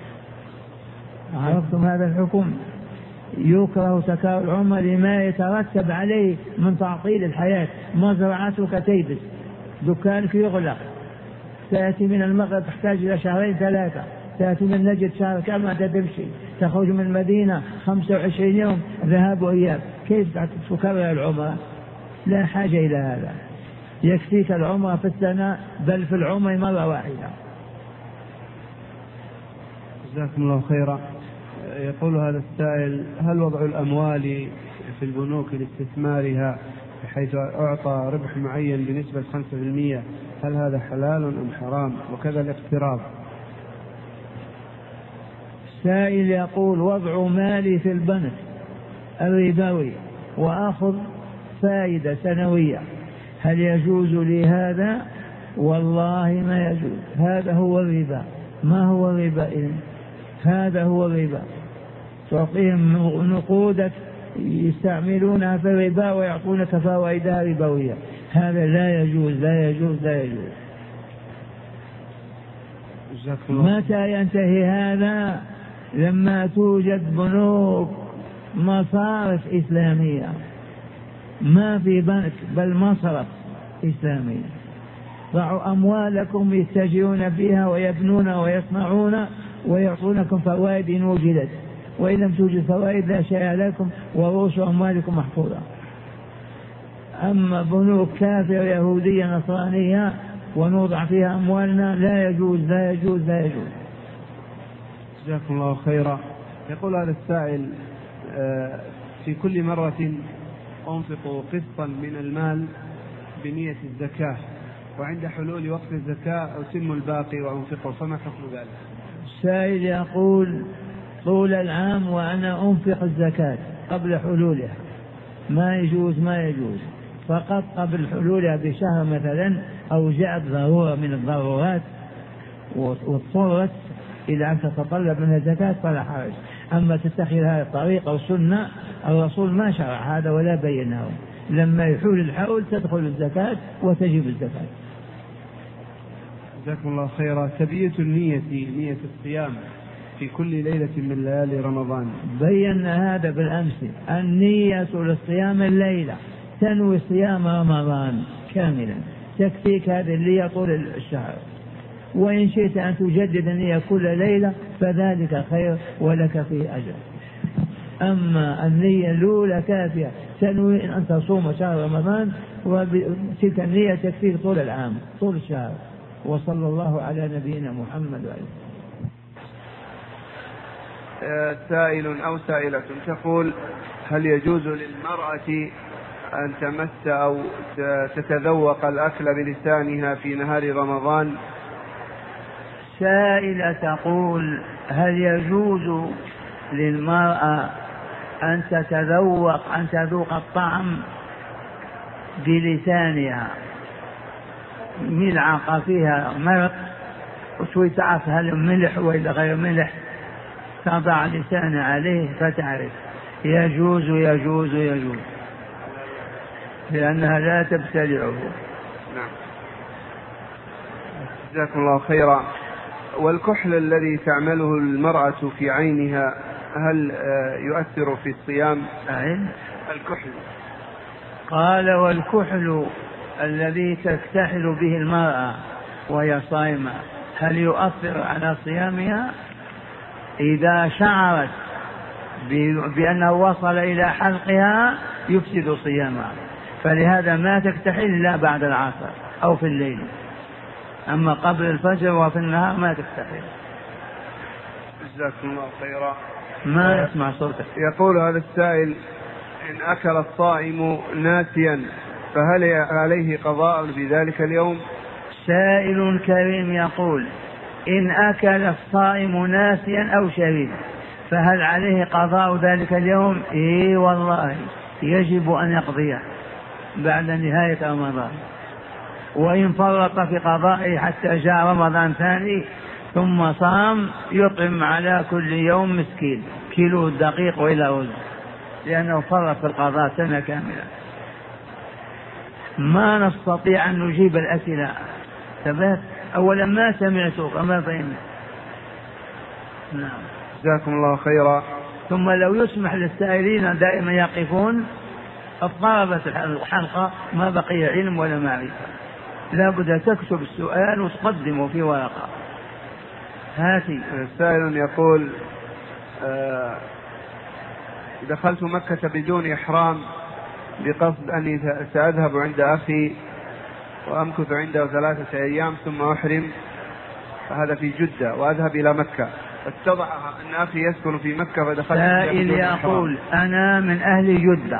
عرفتم هذا الحكم؟ يكره تكرار العمرة لما يترتب عليه من تعطيل الحياة. مزرعتك تيبس، دكانك يغلق، تأتي من المغرب تحتاج إلى شهرين ثلاثة، تأتي من نجد شهر كما تمشي، تخرج من المدينة خمسة وعشرين يوم ذهاب وإياب، كيف تكرر العمرة؟ لا حاجة إلى هذا، يكفيك العمرة في السنة، بل في العمر مرة واحدة. جزاكم الله خيرا. يقول هذا السائل: هل وضع الأموال في البنوك لاستثمارها بحيث أعطى ربح معين بنسبة خمسة بالمئة هل هذا حلال أم حرام؟ وكذا الاقتراض. سائل يقول: وضع مالي في البنك الربوي وأخذ فائدة سنوية، هل يجوز لي هذا؟ والله ما يجوز، هذا هو الربا. ما هو الربا إذن؟ هذا هو الربا، تعطيهم نقودك يستعملونها في الربا ويعطونك فوائدها ربوية، هذا لا يجوز لا يجوز لا يجوز. متى ينتهي هذا؟ لما توجد بنوك مصارف إسلامية، ما في بنك بل مصرف إسلامي، ضعوا أموالكم يتجهون بها ويبنون ويصنعون ويعطونكم فوائد إن وجدت، وإن لم توجد فوائد لا شيء لكم ورؤوس أموالكم محفوظة. أما بنوك كافرة يهودية نصرانية ونوضع فيها أموالنا لا يجوز لا يجوز لا يجوز. جزاكم الله خيرا. يقول هذا السائل في كل مرة أنفق قسطا من المال بنية الزكاة، وعند حلول وقت الزكاة أتم الباقي وأنفقه، فما حكم ذلك؟ السائل يقول طول العام وأنا أنفق الزكاة قبل حلولها، ما يجوز ما يجوز، فقط قبل حلولها بشهر مثلا أو جاءت ضرورة من الضرورات واضطرت إلى أن تتطلب منها الزكاة فلا حرج. أما تتخذ هذه الطريقة وسنة الرسول ما شرع هذا ولا بينه، لما يحول الحول تدخل الزكاة وتجب الزكاة. جزاكم الله خيرا. تبييت النية نية الصيام في كل ليلة من ليالي رمضان، بينا هذا بالأمس. النية للصيام الليلة، تنوي صيام رمضان كاملا، تكفيك هذه النية طول الشهر، وإن شئت أن تجدد النية كل ليلة فذلك خير ولك فيه أجر. أما النية الأولى كافية، تنوي أن تصوم شهر رمضان وتلك النية تكفيك طول العام طول الشهر. وصلى الله على نبينا محمد وعلى آه سائل أو سائلة تقول: هل يجوز للمرأة أن تمس أو تتذوق الأكل بلسانها في نهار رمضان؟ سائلة تقول: هل يجوز للمرأة أن تتذوق أن تذوق الطعم بلسانها، ملعقة فيها مرق وشوي تعرف هل ملح ولا غير ملح، تضع لسانها عليه فتعرف. يجوز يجوز يجوز لأنها لا تبتلعه. نعم. جزاكم الله خيرا. والكحل الذي تعمله المرأة في عينها هل يؤثر في الصيام؟ أين؟ الكحل. قال: والكحل الذي تكتحل به المرأة وهي صائمة هل يؤثر على صيامها؟ إذا شعرت بأنه وصل إلى حلقها يفسد صيامها، فلهذا ما تكتحل إلا بعد العصر أو في الليل، أما قبل الفجر وفي النهار ما تكتحل. جزاكم الله خيرا. ما يسمع صوتك. يقول هذا السائل: إن أكل الصائم ناسيا فهل عليه قضاء بذلك اليوم؟ سائل كريم يقول: إن أكل الصائم ناسيا أو شرب فهل عليه قضاء ذلك اليوم؟ إيه والله يجب أن يقضيه بعد نهاية رمضان، وإن فرط في قضائه حتى جاء رمضان ثاني ثم صام يطعم على كل يوم مسكين كيلو دقيق وإلى رز، لأنه فرط في القضاء سنة كاملة. ما نستطيع أن نجيب الأسئلة، ثبات أولا ما سمعتك وما فهمت. نعم. جزاكم الله خيرا. ثم لو يسمح للسائلين دائما يقفون اضطربت الحلقة ما بقي علم ولا معرفة، لا بد تكتب السؤال وتقدمه في ورقة. هاتي. سائل يقول: آه دخلت مكة بدون إحرام بقصد أني سأذهب عند أخي وأمكث عنده ثلاثة أيام ثم أحرم، هذا في جدة، وأذهب إلى مكة. اتضح أن أخي يسكن في مكة فدخلت. سائل يقول: أنا من أهل جدة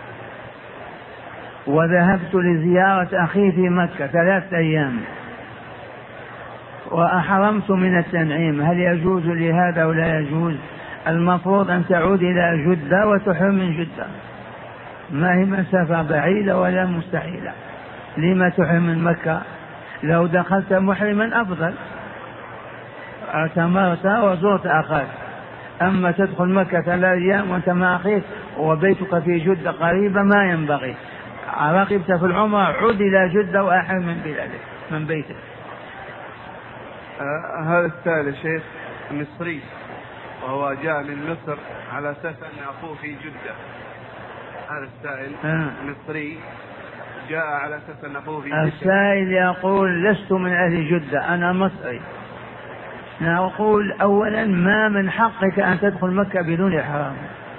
وذهبت لزيارة أخي في مكة ثلاثة أيام وأحرمت من التنعيم، هل يجوز لي هذا ولا يجوز؟ المفروض أن تعود إلى جدة وتحرم من جدة، ما هي مسافة بعيدة ولا مستحيلة. لما تحرم من مكة؟ لو دخلت محرما أفضل، اعتمرت وزرت أخاك. أما تدخل مكة ثلاثة أيام وأنت مع أخيك وبيتك في جدة قريبة ما ينبغي. رغبت في العمرة عد إلى جدة وأحرم من بلادك من بيتك. آه هذا السائل يا شيخ مصري، وهو جاء من مصر على أساس أن أخوه في جدة. هذا السائل آه. مصري جاء على أساس أن أخوه في جدة. السائل يقول لست من أهل جدة، أنا مصري. نقول أولا ما من حقك أن تدخل مكة بدون إحرام.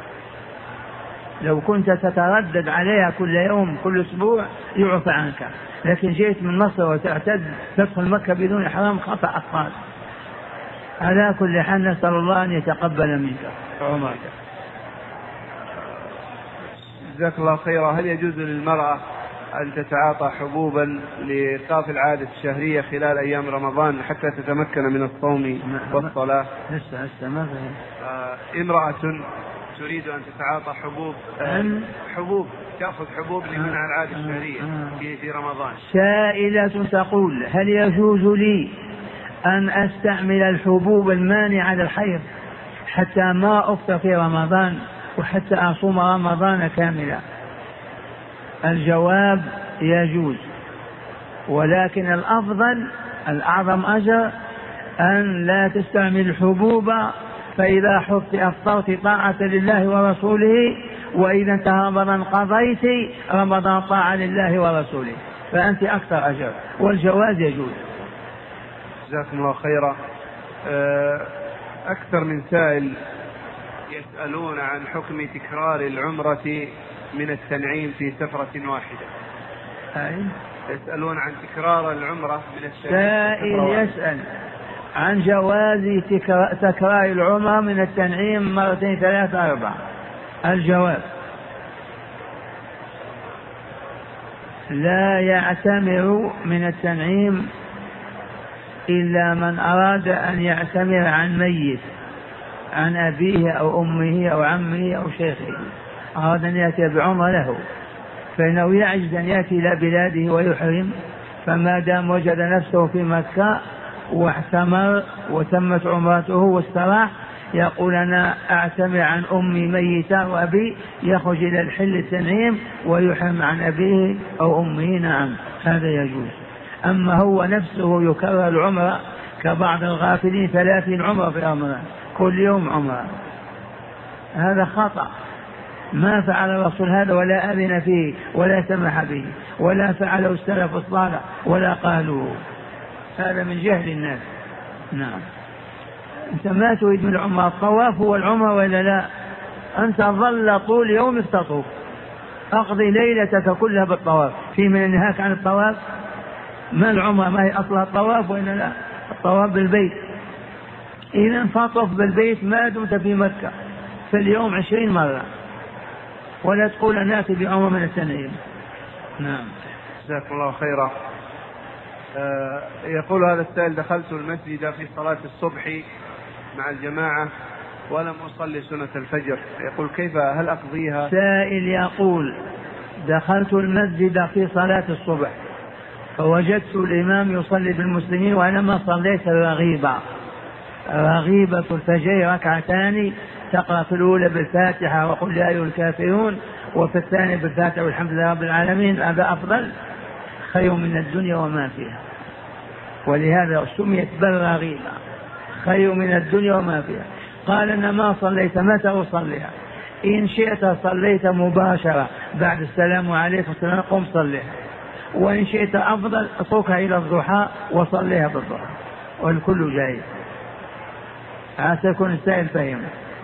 لو كنت تتردد عليها كل يوم كل أسبوع يعفى عنك، لكن جئت من مصر وتعتد تدخل مكة بدون إحرام خطأ أطفال. على كل حال نسأل الله أن يتقبل منك عمرك. جزاك الله خيرا. هل يجوز للمرأة أن تتعاطى حبوبا لإيقاف العادة الشهرية خلال أيام رمضان حتى تتمكن من الصوم والصلاة؟ لسه لسه ما فهم. آه امرأة تريد أن تتعاطى حبوب آه حبوب تأخذ حبوب لمنع العادة الشهرية في في رمضان. سائلة تقول هل يجوز لي أن أستعمل الحبوب المانعة للحيض حتى ما أفطر في رمضان وحتى أصوم رمضان كاملا؟ الجواب يجوز، ولكن الأفضل الأعظم أجر أن لا تستعمل الحبوب، فإذا حفظت أفطرت طاعة لله ورسوله، وإذا انتهى رمضان قضيت رمضان طاعة لله ورسوله، فأنت أكثر أجر، والجواز يجوز. جزاكم الله خيرا. أكثر من سائل يسألون عن حكم تكرار العمرة من التنعيم في سفرة واحدة. أي. يسألون عن تكرار العمرة من التنعيم. سائل يسأل عن جواز تكرار العمرة من التنعيم مرتين ثلاثة أربعة. الجواب لا يعتمر من التنعيم إلا من أراد أن يعتمر عن ميت، عن أبيه أو أمه أو عمه أو شيخه، أراد أن يأتي بعمرة له، فإنه يعجز أن يأتي إلى بلاده ويحرم، فما دام وجد نفسه في مكة واعتمر وتمت عمرته واستراح يقول أنا أعتمر عن أمي ميتة وأبي، يخرج إلى الحل التنعيم ويحرم عن أبيه أو أمه، نعم هذا يجوز. أما هو نفسه يكرر العمرة كبعض الغافلين ثلاثين عمرة في عمره كل يوم عمرة، هذا خطأ، ما فعل الرسول هذا ولا أذن فيه ولا سمح به ولا فعله السلف الصالح ولا قالوا، هذا من جهل الناس. نعم أنت ما تريد من العمرة الطواف هو العمرة ولا لا؟ أنت ظل طول يومك تطوف، أقضي ليلتك كلها بالطواف، في من ينهاك عن الطواف؟ ما العمرة ما هي أصلها الطواف ولا لا؟ الطواف بالبيت، إذا فطف بالبيت ما دمت في مكة في اليوم عشرين مرة، ولا تقول أنا أتي بعمرة من التنعيم. نعم جزاكم الله خيرا. آه يقول هذا السائل دخلت المسجد في صلاة الصبح مع الجماعة ولم أصلي سنة الفجر، يقول كيف هل أقضيها؟ سائل يقول دخلت المسجد في صلاة الصبح فوجدت الإمام يصلي بالمسلمين وأنا ما صليت الرغيبة. رغيبة الفجر ركعتان تقرأ في الأولى بالفاتحة وقل يا أيها الكافرون، وفي الثانية بالفاتحة والحمد لله رب العالمين، هذا أفضل خير من الدنيا وما فيها، ولهذا سميت بالرغيبة خير من الدنيا وما فيها. قال أنا ما صليت، متى أصليها؟ إن شئت صليت مباشرة بعد السلام عليكم السلام قم صليها، وإن شئت أفضل اتركها إلى الضحى وصليها بالضحى، والكل جاهز. عسى يكون السائل فهم.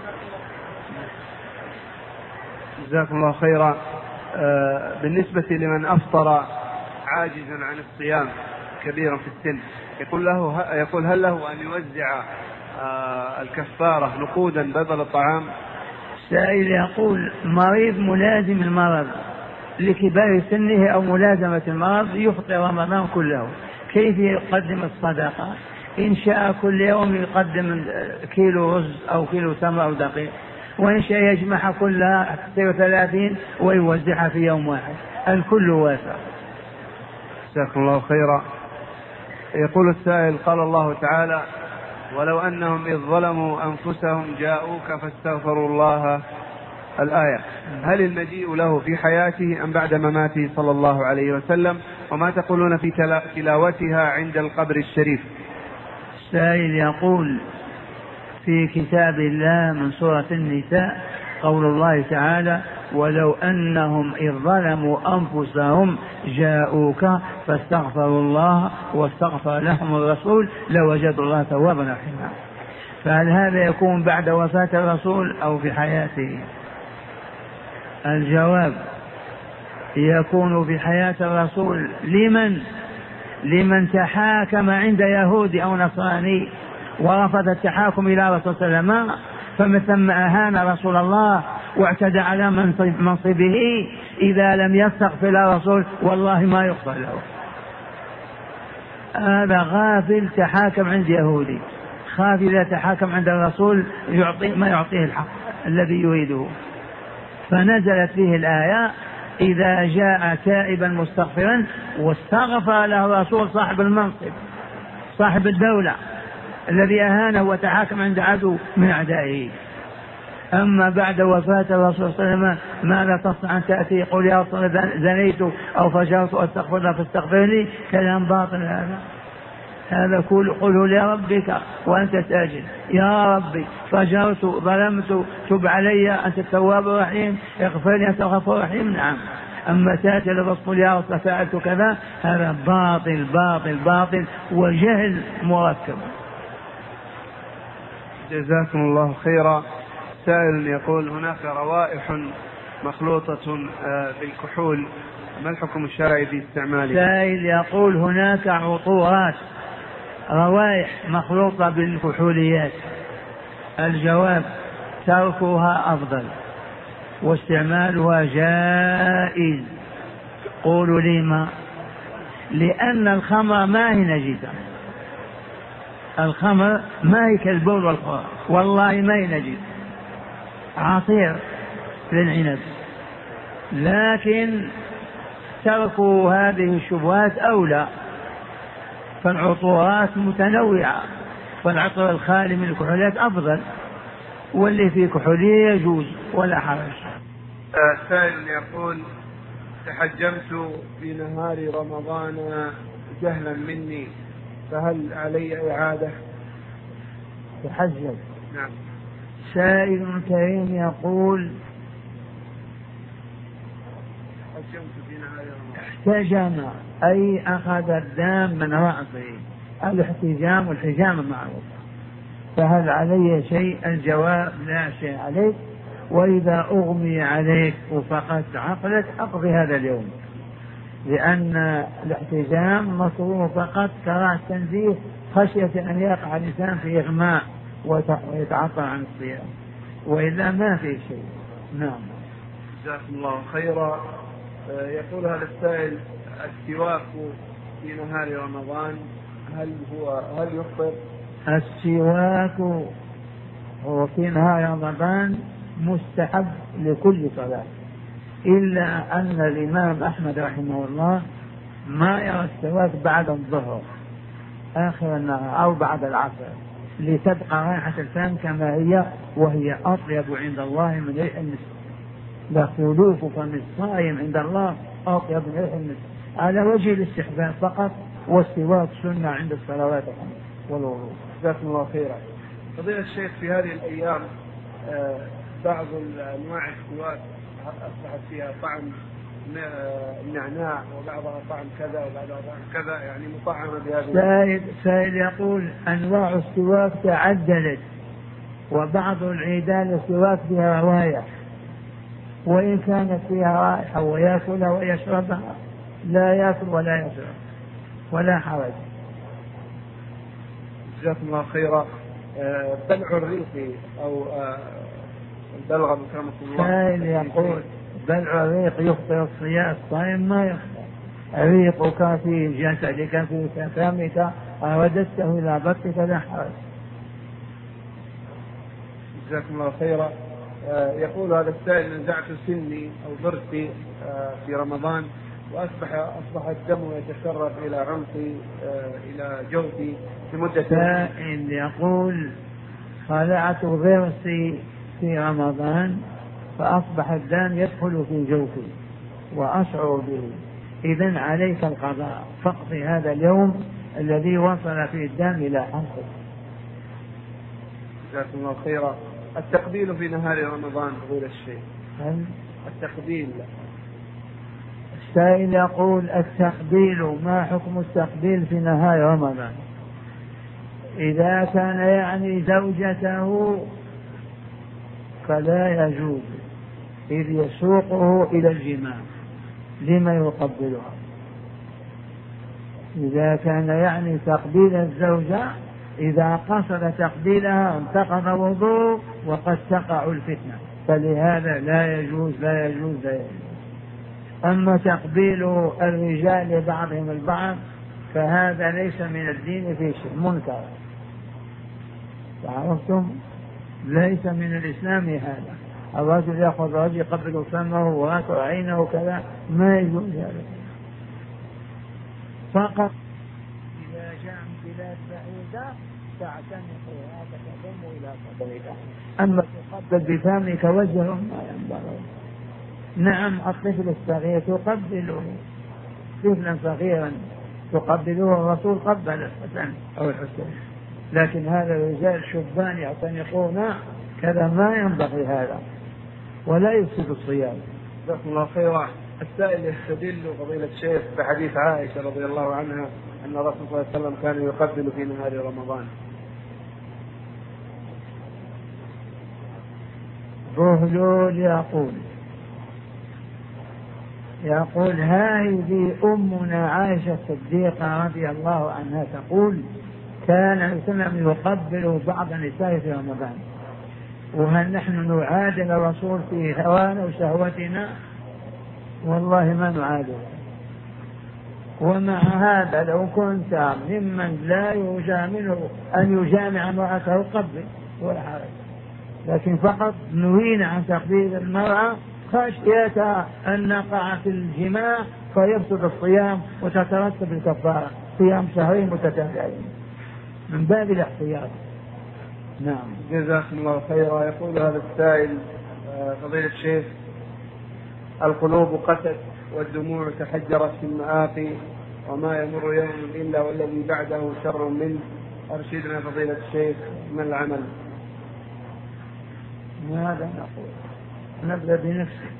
جزاكم الله خيرا. آه بالنسبة لمن أفطر عاجزا عن الصيام كبيرا في السن، يقول له يقول هل له أن يوزع آه الكفارة نقودا بدل الطعام؟ السائل يقول مريض ملازم المرض لكبار سنه أو ملازمة المرض يفطر رمضان كله، كيف يقدم الصدقة؟ إن شاء كل يوم يقدم كيلو رز أو كيلو تمر أو دقيق، وإن شاء يجمعها كلها تصير ثلاثين ويوزعها في يوم واحد، الكل واسع. جزاكم الله خيرا. يقول السائل قال الله تعالى ولو أنهم إذ ظلموا أنفسهم جاءوك فاستغفروا الله، الآية، هل المجيء له في حياته أم بعد مماته صلى الله عليه وسلم؟ وما تقولون في تلاوتها عند القبر الشريف؟ سائل يقول: في كتاب الله من سورة النساء قول الله تعالى: ولو أنهم إذ ظلموا أنفسهم جاءوك فاستغفروا الله واستغفر لهم الرسول لوجدوا الله توابا رحيما. فهل هذا يكون بعد وفاة الرسول أو في حياته؟ الجواب: يكون في حياة الرسول. لمن؟ لمن تحاكم عند يهودي أو نصراني ورفض التحاكم إلى رسول صلى الله عليه وسلم، فمن ثم أهان رسول الله واعتدى على منصبه، إذا لم يستغفر الرسول والله ما يغفر له. هذا غافل تحاكم عند يهودي، خاف إذا تحاكم عند الرسول يعطي ما يعطيه الحق الذي يريده. فنزلت فيه الآية: إذا جاء تائبا مستغفرا واستغفر له الرسول صاحب المنصب صاحب الدولة الذي أهانه وتحاكم عند عدو من أعدائه. أما بعد وفاة الرسول صلى الله عليه وسلم ماذا تصنع أن تأتي قل يا رسول زنيت أو فجرت أستغفر الله فاستغفر لي؟ كلام باطل هذا. هذا كل قله لربك وأنت ساجد: يا ربي فجرت ظلمت تب علي أنت التواب الرحيم اغفر لي أنت الغفور الرحيم. نعم. أما تأتي للرسول يا رسول فعلت كذا، هذا باطل باطل باطل وجهل مركب. جزاكم الله خيرا. سائل يقول: هناك روائح مخلوطة بالكحول، ما الحكم الشرعي في استعمالها؟ سائل يقول: هناك عطورات روائح مخلوطة بالكحوليات. الجواب: تركها أفضل واستعمالها جائز. قولوا لي ما؟ لأن الخمر ما هي نجسة، الخمر ما هي كالبول والخمر، والله ما هي نجسة، عصير للعنب. لكن تركوا هذه الشبهات أولى، فالعطورات متنوعة، فالعطر الخالي من الكحوليات أفضل، واللي فيه كحولية يجوز ولا حرج. آه سائل يقول: تحجمت في نهار رمضان جهلا مني، فهل علي إعادة؟ تحجم. نعم. سائل كريم يقول: احتجم أي أخذ الدم من رأسه، الاحتجام والحجام معروف، فهل علي شيء؟ الجواب: لا شيء عليك، وإذا أغمي عليك وفقدت عقلك أقضي هذا اليوم، لأن الاحتجام مصروف فقط كراهة تنزيه خشية أن يقع الإنسان في إغماء ويتعطل عن الصيام، وإلا ما في شيء. نعم. جزاكم الله خيرا. يقول هذا السائل: السواك في نهار رمضان هل هو هل يفطر؟ السواك هو في نهار رمضان مستحب لكل صلاة، إلا أن الإمام أحمد رحمه الله ما يرى السواك بعد الظهر آخر النهار أو بعد العصر، لتبقى رائحة الفم كما هي، وهي أطيب عند الله من ريح المسك. لخلوف فم الصائم عند الله أطيب من ريح المسك، على وجه الاستحباب فقط، والسواك سنة عند الصلوات الخمس والوضوء. جزاكم الله خيرا. فضيلة الشيخ، في هذه الأيام آه بعض أنواع السواك أصبحت فيها طعم النعناع، وبعضها طعم كذا وبعضها طعم كذا، يعني مطعمة بهذه. سائل سائل يقول: أنواع السواك تعددت، وبعض العيدان السواك فيها روائح، وإن كانت فيها رائحة ويأكلها ويشربها لا يأكل ولا يشرب ولا حرج. جزاكم الله خيرا. آه بلع الريق أو آه البلغم كرمكم الله. سائل يقول: بلع الريق يخطئ الصيام، الصائم ما يخطئ. ريقك في جسدك في فمك أردته إلى بطنك لا حرج. جزاكم الله خيرا. آه يقول هذا السائل: نزعت سني أو ضرسي آه في رمضان، وأصبح أصبح الدم يتسرب إلى عنقي آه إلى جوفي لمدة. سائل يقول: خلعت ضرسي في رمضان فأصبح الدم يدخل في جوفي وأشعر به، إذن عليك القضاء، فاقضي هذا اليوم الذي وصل فيه الدم إلى عنقك. جزاكم الله خيرا. التقبيل في نهار رمضان فضيلة الشيخ. التقبيل. السائل يقول التقبيل ما حكم التقبيل في نهار رمضان؟ إذا كان يعني زوجته فلا يجوز، إذ يسوقه إلى الجماع لما يقبلها. إذا كان يعني تقبيل الزوجة إذا قصد تقبيلها انتقض وضوء وقد تقع الفتنة، فلهذا لا يجوز لا يجوز لا يجوز. أما تقبيل الرجال لبعضهم البعض فهذا ليس من الدين في شيء، منكر. عرفتم؟ ليس من الإسلام هذا. الرجل يأخذ رجل يقبل فمه وراءه عينه وكذا، ما يجوز هذا. فقط إذا جاء من بلاد بعيدة تعتنق هذا تضم إلى صدرك، أما تقبل بفمك وجهه ما ينبغي. نعم الطفل الصغير تقبله، طفلا صغيرا تقبله، الرسول قبل الحسن أو الحسين، لكن هذا الرجال شبان يعتنقون كذا ما ينبغي هذا ولا يفسد الصيام. جزاكم الله خيرا. السائل يستدل فضيلة الشيخ بحديث عائشة رضي الله عنها أن الرسول صلى الله عليه وسلم كان يقبل في نهار رمضان. بهلول يقول يقول هذه أمنا عائشة الصديقة رضي الله عنها تقول كان الإسلام يقبل بعض النساء في رمضان، وهل نحن نعادل الرسول في هوانا وشهوتنا؟ والله ما نعادل. ومع هذا لو كنت ممن لا يجامله أن يجامع امرأته قبل ولا حرج، لكن فقط نهينا عن تقبيل المرأة خشية أن نقع في الجماع فيفسد الصيام وتترتب الكفارة، صيام شهرين متتابعين من باب الاحتياط. نعم. جزاكم الله خيرا. يقول هذا السائل فضيلة الشيخ القلوب قست والدموع تحجرت في المآقي وما يمر يوم إلا والذي بعده شر منه، أرشدنا فضيلة الشيخ من العمل؟ ماذا نقول؟ نبدأ بنفسك.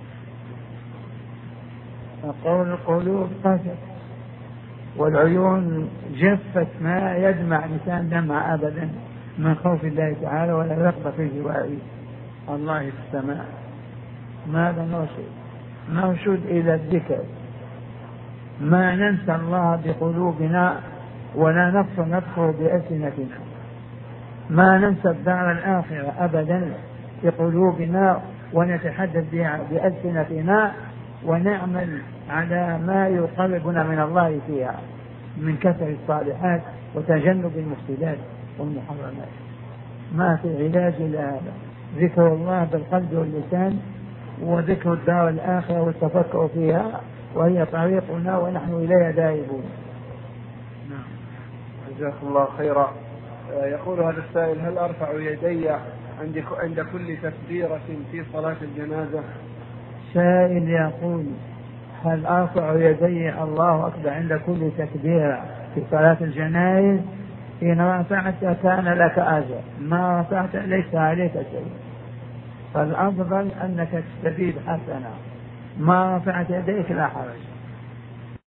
نقول القلوب قست والعيون جفت، ما يدمع لسان دمع أبدا من خوف الله تعالى ولا رغبة في جواره الله في السماء. ماذا نرشد؟ نرشد إلى الذكر، ما ننسى الله بقلوبنا ولا نكفر نكفر بألسنتنا، ما ننسى الدار الآخرة أبدا بقلوبنا ونتحدث بها بألسنتنا ونعمل على ما يقربنا من الله فيها من كثر الصالحات وتجنب المفسدات والمحرمات. ما في علاج إلا هذا، ذكر الله بالقلب واللسان وذكر الدار الآخرة والتفكر فيها، وهي طريقنا ونحن إليها ذاهبون. نعم. جزاكم الله خيرا. يقول هذا السائل هل أرفع يدي عند كل تكبيرة في صلاة الجنازة؟ سائل يقول هل أرفع يدي الله أكبر عند كل تكبيرة في صلاة الجنائز؟ إن رفعت كان لك أجر، ما رفعت ليس عليك شيء، فالأفضل أنك تستفيد حسنا، ما رفعت يديك لا حرج.